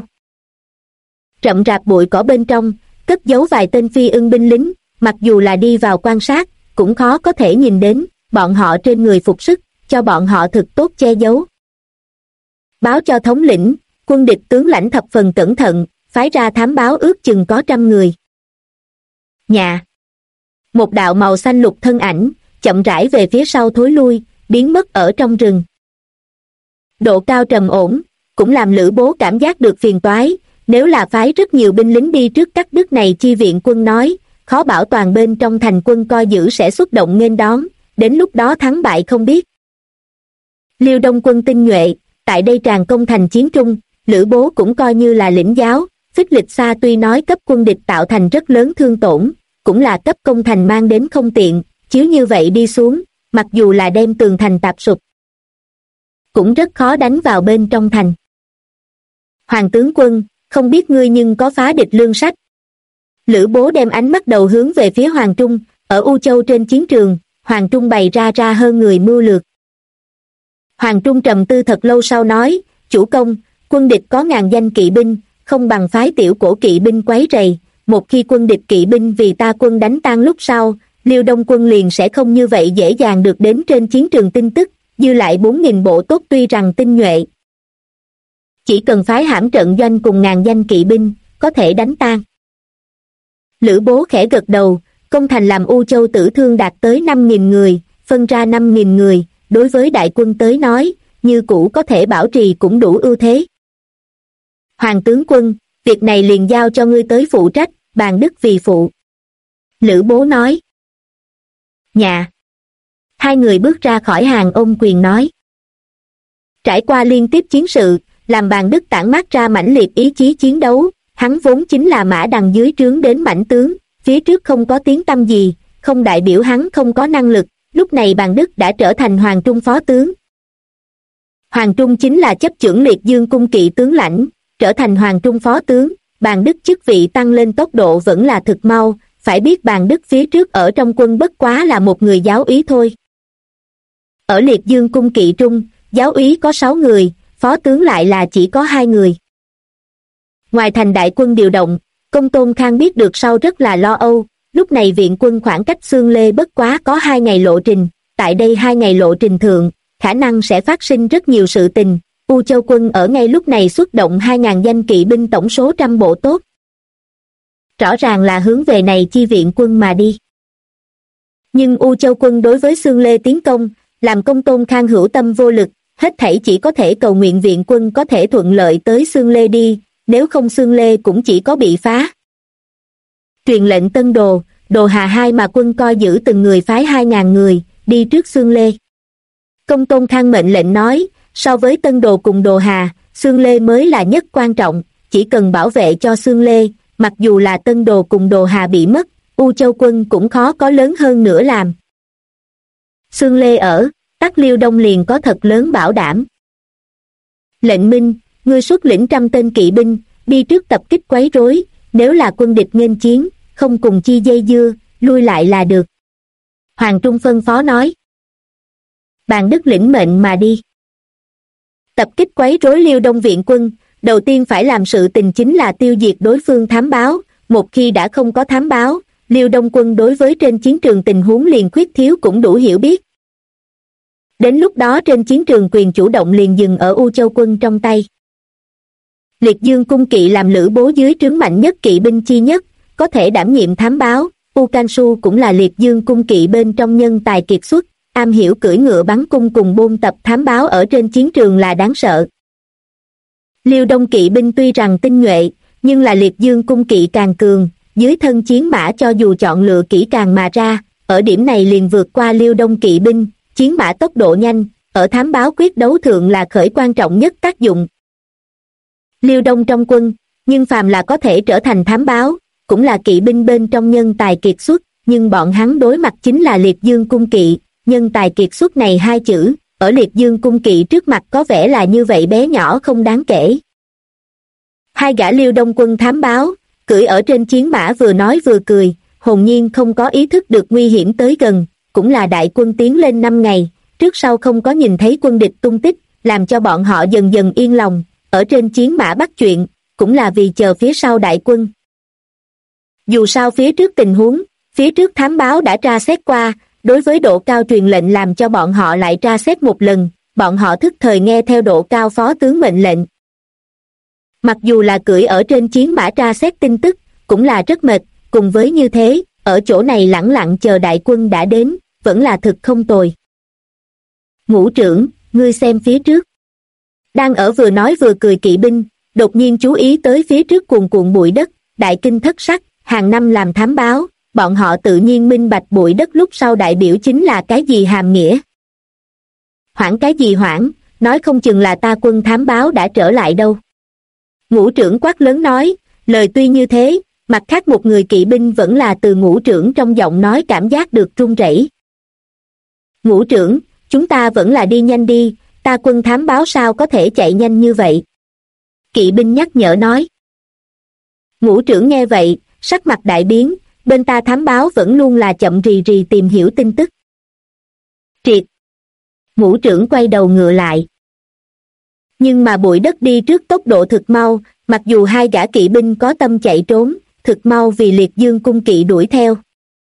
Rậm rạp bụi cỏ bên trong, cất giấu vài tên phi ưng binh lính, mặc dù là đi vào quan sát, cũng khó có thể nhìn đến, bọn họ trên người phục sức, cho bọn họ thực tốt che giấu. Báo cho thống lĩnh, quân địch tướng lãnh thập phần cẩn thận, phái ra thám báo ước chừng có 100 người. Nhà. Một đạo màu xanh lục thân ảnh, chậm rãi về phía sau thối lui, biến mất ở trong rừng. Độ cao trầm ổn, cũng làm Lữ Bố cảm giác được phiền toái, nếu là phái rất nhiều binh lính đi trước cắt đứt này chi viện quân nói, khó bảo toàn bên trong thành quân coi giữ sẽ xuất động nghênh đón, đến lúc đó thắng bại không biết. Liêu Đông quân tinh nhuệ, tại đây tràn công thành chiến trung, Lữ Bố cũng coi như là lĩnh giáo, Phích Lịch Sa tuy nói cấp quân địch tạo thành rất lớn thương tổn, cũng là cấp công thành mang đến không tiện, chiếu như vậy đi xuống, mặc dù là đem tường thành tạp sụp, cũng rất khó đánh vào bên trong thành. Hoàng tướng quân, không biết ngươi nhưng có phá địch lương sách. Lữ Bố đem ánh mắt đầu hướng về phía Hoàng Trung, ở U Châu trên chiến trường, Hoàng Trung bày ra hơn người mưu lược. Hoàng Trung trầm tư thật lâu sau nói, chủ công, quân địch có ngàn danh kỵ binh, không bằng phái tiểu cổ kỵ binh quấy rầy, một khi quân địch kỵ binh vì ta quân đánh tan lúc sau, Liêu Đông quân liền sẽ không như vậy dễ dàng được đến trên chiến trường tin tức, dư lại 4.000 bộ tốt tuy rằng tinh nhuệ. Chỉ cần phái hãm trận doanh cùng ngàn danh kỵ binh, có thể đánh tan. Lữ Bố khẽ gật đầu, công thành làm U Châu tử thương đạt tới 5.000 người, phân ra 5.000 người, đối với đại quân tới nói, như cũ có thể bảo trì cũng đủ ưu thế. Hoàng tướng quân, việc này liền giao cho ngươi tới phụ trách, bàn đức vì phụ. Lữ Bố nói. Dạ. Hai người bước ra khỏi hàng ôm quyền nói. Trải qua liên tiếp chiến sự, làm bàn đức tản mát ra mãnh liệt ý chí chiến đấu, hắn vốn chính là mã đằng dưới trướng đến mãnh tướng, phía trước không có tiếng tăm gì, không đại biểu hắn không có năng lực, lúc này bàn đức đã trở thành Hoàng Trung phó tướng. Hoàng Trung chính là chấp chưởng Liệt Dương cung kỵ tướng lãnh, trở thành Hoàng Trung phó tướng, bàn đức chức vị tăng lên tốc độ vẫn là thực mau, phải biết bàn đức phía trước ở trong quân bất quá là một người giáo úy thôi. Ở Liệt Dương cung kỵ trung, giáo úy có 6 người, phó tướng lại là chỉ có 2 người. Ngoài thành đại quân điều động, Công Tôn Khang biết được sau rất là lo âu, lúc này viện quân khoảng cách Xương Lê bất quá có 2 ngày lộ trình, tại đây 2 ngày lộ trình thượng, khả năng sẽ phát sinh rất nhiều sự tình. U Châu quân ở ngay lúc này xuất động 2.000 danh kỵ binh tổng số 100 bộ tốt. Rõ ràng là hướng về này chi viện quân mà đi. Nhưng U Châu quân đối với Xương Lê tiến công, làm Công Tôn Khang hữu tâm vô lực, hết thảy chỉ có thể cầu nguyện viện quân có thể thuận lợi tới Xương Lê đi, nếu không Xương Lê cũng chỉ có bị phá. Truyền lệnh Tân Đồ, Đồ Hà hai mà quân coi giữ từng người phái 2.000 người, đi trước Xương Lê. Công Tôn Khang mệnh lệnh nói, so với Tân Đồ cùng Đồ Hà, Xương Lê mới là nhất quan trọng, chỉ cần bảo vệ cho Xương Lê, mặc dù là Tân Đồ cùng Đồ Hà bị mất, U Châu quân cũng khó có lớn hơn nữa làm. Xương Lê ở, Tắc Liêu Đông liền có thật lớn bảo đảm. Lệnh Minh, ngươi xuất lĩnh 100 tên kỵ binh, đi trước tập kích quấy rối, nếu là quân địch nghênh chiến, không cùng chi dây dưa, lui lại là được. Hoàng Trung phân phó nói. Bàn đức lĩnh mệnh mà đi. Tập kích quấy rối Liêu Đông viện quân, đầu tiên phải làm sự tình chính là tiêu diệt đối phương thám báo, một khi đã không có thám báo, Liêu Đông quân đối với trên chiến trường tình huống liền khuyết thiếu cũng đủ hiểu biết. Đến lúc đó trên chiến trường quyền chủ động liền dừng ở U Châu quân trong tay. Liệt Dương cung kỵ làm Lữ Bố dưới trướng mạnh nhất kỵ binh chi nhất, có thể đảm nhiệm thám báo, U Can Su cũng là Liệt Dương cung kỵ bên trong nhân tài kiệt xuất, am hiểu cưỡi ngựa bắn cung cùng bôn tập thám báo ở trên chiến trường là đáng sợ. Liêu Đông kỵ binh tuy rằng tinh nhuệ, nhưng là Liệt Dương cung kỵ càng cường, dưới thân chiến mã cho dù chọn lựa kỹ càng mà ra, ở điểm này liền vượt qua Liêu Đông kỵ binh, chiến mã tốc độ nhanh, ở thám báo quyết đấu thượng là khởi quan trọng nhất tác dụng. Liêu Đông trong quân, nhưng phàm là có thể trở thành thám báo, cũng là kỵ binh bên trong nhân tài kiệt xuất, nhưng bọn hắn đối mặt chính là Liệt Dương cung kỵ, nhân tài kiệt xuất này hai chữ, ở Liệt Dương cung kỵ trước mặt có vẻ là như vậy bé nhỏ không đáng kể. Hai gã Liêu Đông quân thám báo, cưỡi ở trên chiến mã vừa nói vừa cười, hồn nhiên không có ý thức được nguy hiểm tới gần, cũng là đại quân tiến lên 5 ngày, trước sau không có nhìn thấy quân địch tung tích, làm cho bọn họ dần dần yên lòng, ở trên chiến mã bắt chuyện, cũng là vì chờ phía sau đại quân. Dù sao phía trước tình huống, phía trước thám báo đã tra xét qua, đối với Độ Cao truyền lệnh làm cho bọn họ lại tra xét một lần, bọn họ thức thời nghe theo Độ Cao phó tướng mệnh lệnh. Mặc dù là cưỡi ở trên chiến mã tra xét tin tức, cũng là rất mệt, cùng với như thế, ở chỗ này lẳng lặng chờ đại quân đã đến, vẫn là thực không tồi. Ngũ trưởng, ngươi xem phía trước. Đang ở vừa nói vừa cười kỵ binh, đột nhiên chú ý tới phía trước cuồn cuộn bụi đất, đại kinh thất sắc, hàng năm làm thám báo, bọn họ tự nhiên minh bạch bụi đất lúc sau đại biểu chính là cái gì hàm nghĩa. Hoảng cái gì hoảng, nói không chừng là ta quân thám báo đã trở lại đâu. Ngũ trưởng quát lớn nói, Lời tuy như thế, mặt khác một người kỵ binh vẫn là Từ Ngũ trưởng trong giọng nói cảm giác được run rẩy. Ngũ trưởng, chúng ta vẫn là đi nhanh đi, ta quân thám báo sao có thể chạy nhanh như vậy? Kỵ binh nhắc nhở nói. Ngũ trưởng nghe vậy, sắc mặt đại biến, bên ta thám báo vẫn luôn là chậm rì rì tìm hiểu tin tức. Triệt! Ngũ trưởng quay đầu ngựa lại. Nhưng mà bụi đất đi trước tốc độ thực mau, mặc dù hai gã kỵ binh có tâm chạy trốn, thực mau vì Liệt Dương cung kỵ đuổi theo.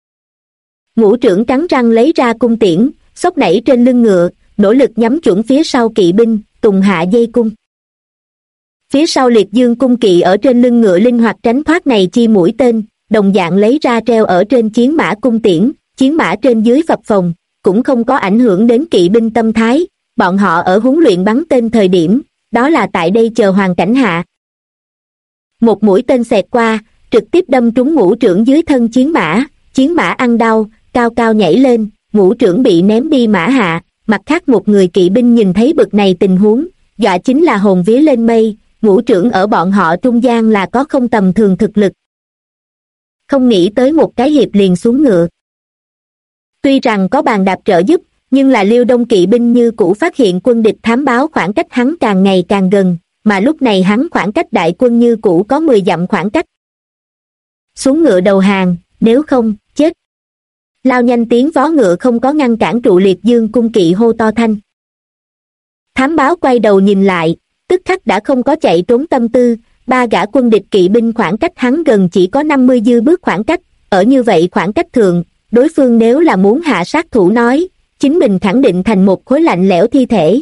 Ngũ trưởng cắn răng lấy ra cung tiễn, xốc nảy trên lưng ngựa, nỗ lực nhắm chuẩn phía sau kỵ binh, tùng hạ dây cung. Phía sau Liệt Dương cung kỵ ở trên lưng ngựa linh hoạt tránh thoát này chi mũi tên, đồng dạng lấy ra treo ở trên chiến mã cung tiễn, chiến mã trên dưới phập phồng, cũng không có ảnh hưởng đến kỵ binh tâm thái, bọn họ ở huấn luyện bắn tên thời điểm, đó là tại đây chờ hoàn cảnh hạ. Một mũi tên xẹt qua, trực tiếp đâm trúng ngũ trưởng dưới thân chiến mã ăn đau, cao cao nhảy lên, ngũ trưởng bị ném đi mã hạ, mặt khác một người kỵ binh nhìn thấy bực này tình huống, dọa chính là hồn vía lên mây, ngũ trưởng ở bọn họ trung gian là có không tầm thường thực lực. Không nghĩ tới một cái hiệp liền xuống ngựa. Tuy rằng có bàn đạp trợ giúp, nhưng là Liêu Đông kỵ binh như cũ phát hiện quân địch thám báo khoảng cách hắn càng ngày càng gần, mà lúc này hắn khoảng cách đại quân như cũ có 10 dặm khoảng cách. Xuống ngựa đầu hàng, nếu không, chết. Lao nhanh tiếng vó ngựa không có ngăn cản trụ Liệt Dương cung kỵ hô to thanh. Thám báo quay đầu nhìn lại, tức khắc đã không có chạy trốn tâm tư, ba gã quân địch kỵ binh khoảng cách hắn gần chỉ có 50 dư bước khoảng cách, ở như vậy khoảng cách thường, đối phương nếu là muốn hạ sát thủ nói, chính mình khẳng định thành một khối lạnh lẽo thi thể.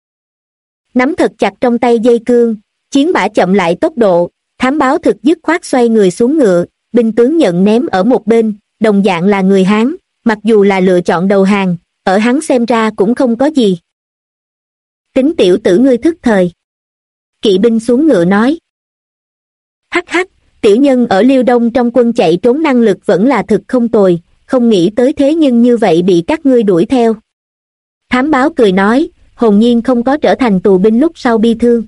Nắm thật chặt trong tay dây cương, chiến mã chậm lại tốc độ, thám báo thực dứt khoát xoay người xuống ngựa, binh tướng nhận ném ở một bên, đồng dạng là người Hán, mặc dù là lựa chọn đầu hàng, ở hắn xem ra cũng không có gì. Tính tiểu tử ngươi thức thời. Kỵ binh xuống ngựa nói. Hắc hắc, tiểu nhân ở Liêu Đông trong quân chạy trốn năng lực vẫn là thực không tồi, không nghĩ tới thế nhưng như vậy bị các ngươi đuổi theo. Thám báo cười nói, hồn nhiên không có trở thành tù binh lúc sau bi thương.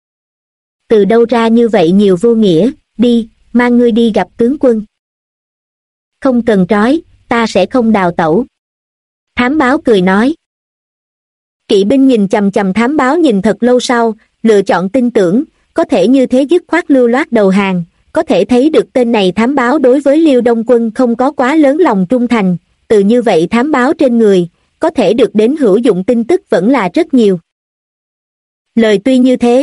Từ đâu ra như vậy nhiều vô nghĩa, đi, mang ngươi đi gặp tướng quân. Không cần trói, ta sẽ không đào tẩu. Thám báo cười nói. Kỵ binh nhìn chằm chằm thám báo nhìn thật lâu sau, lựa chọn tin tưởng, có thể như thế dứt khoát lưu loát đầu hàng, có thể thấy được tên này thám báo đối với Liêu Đông quân không có quá lớn lòng trung thành, từ như vậy thám báo trên người, có thể được đến hữu dụng tin tức vẫn là rất nhiều. Lời tuy như thế,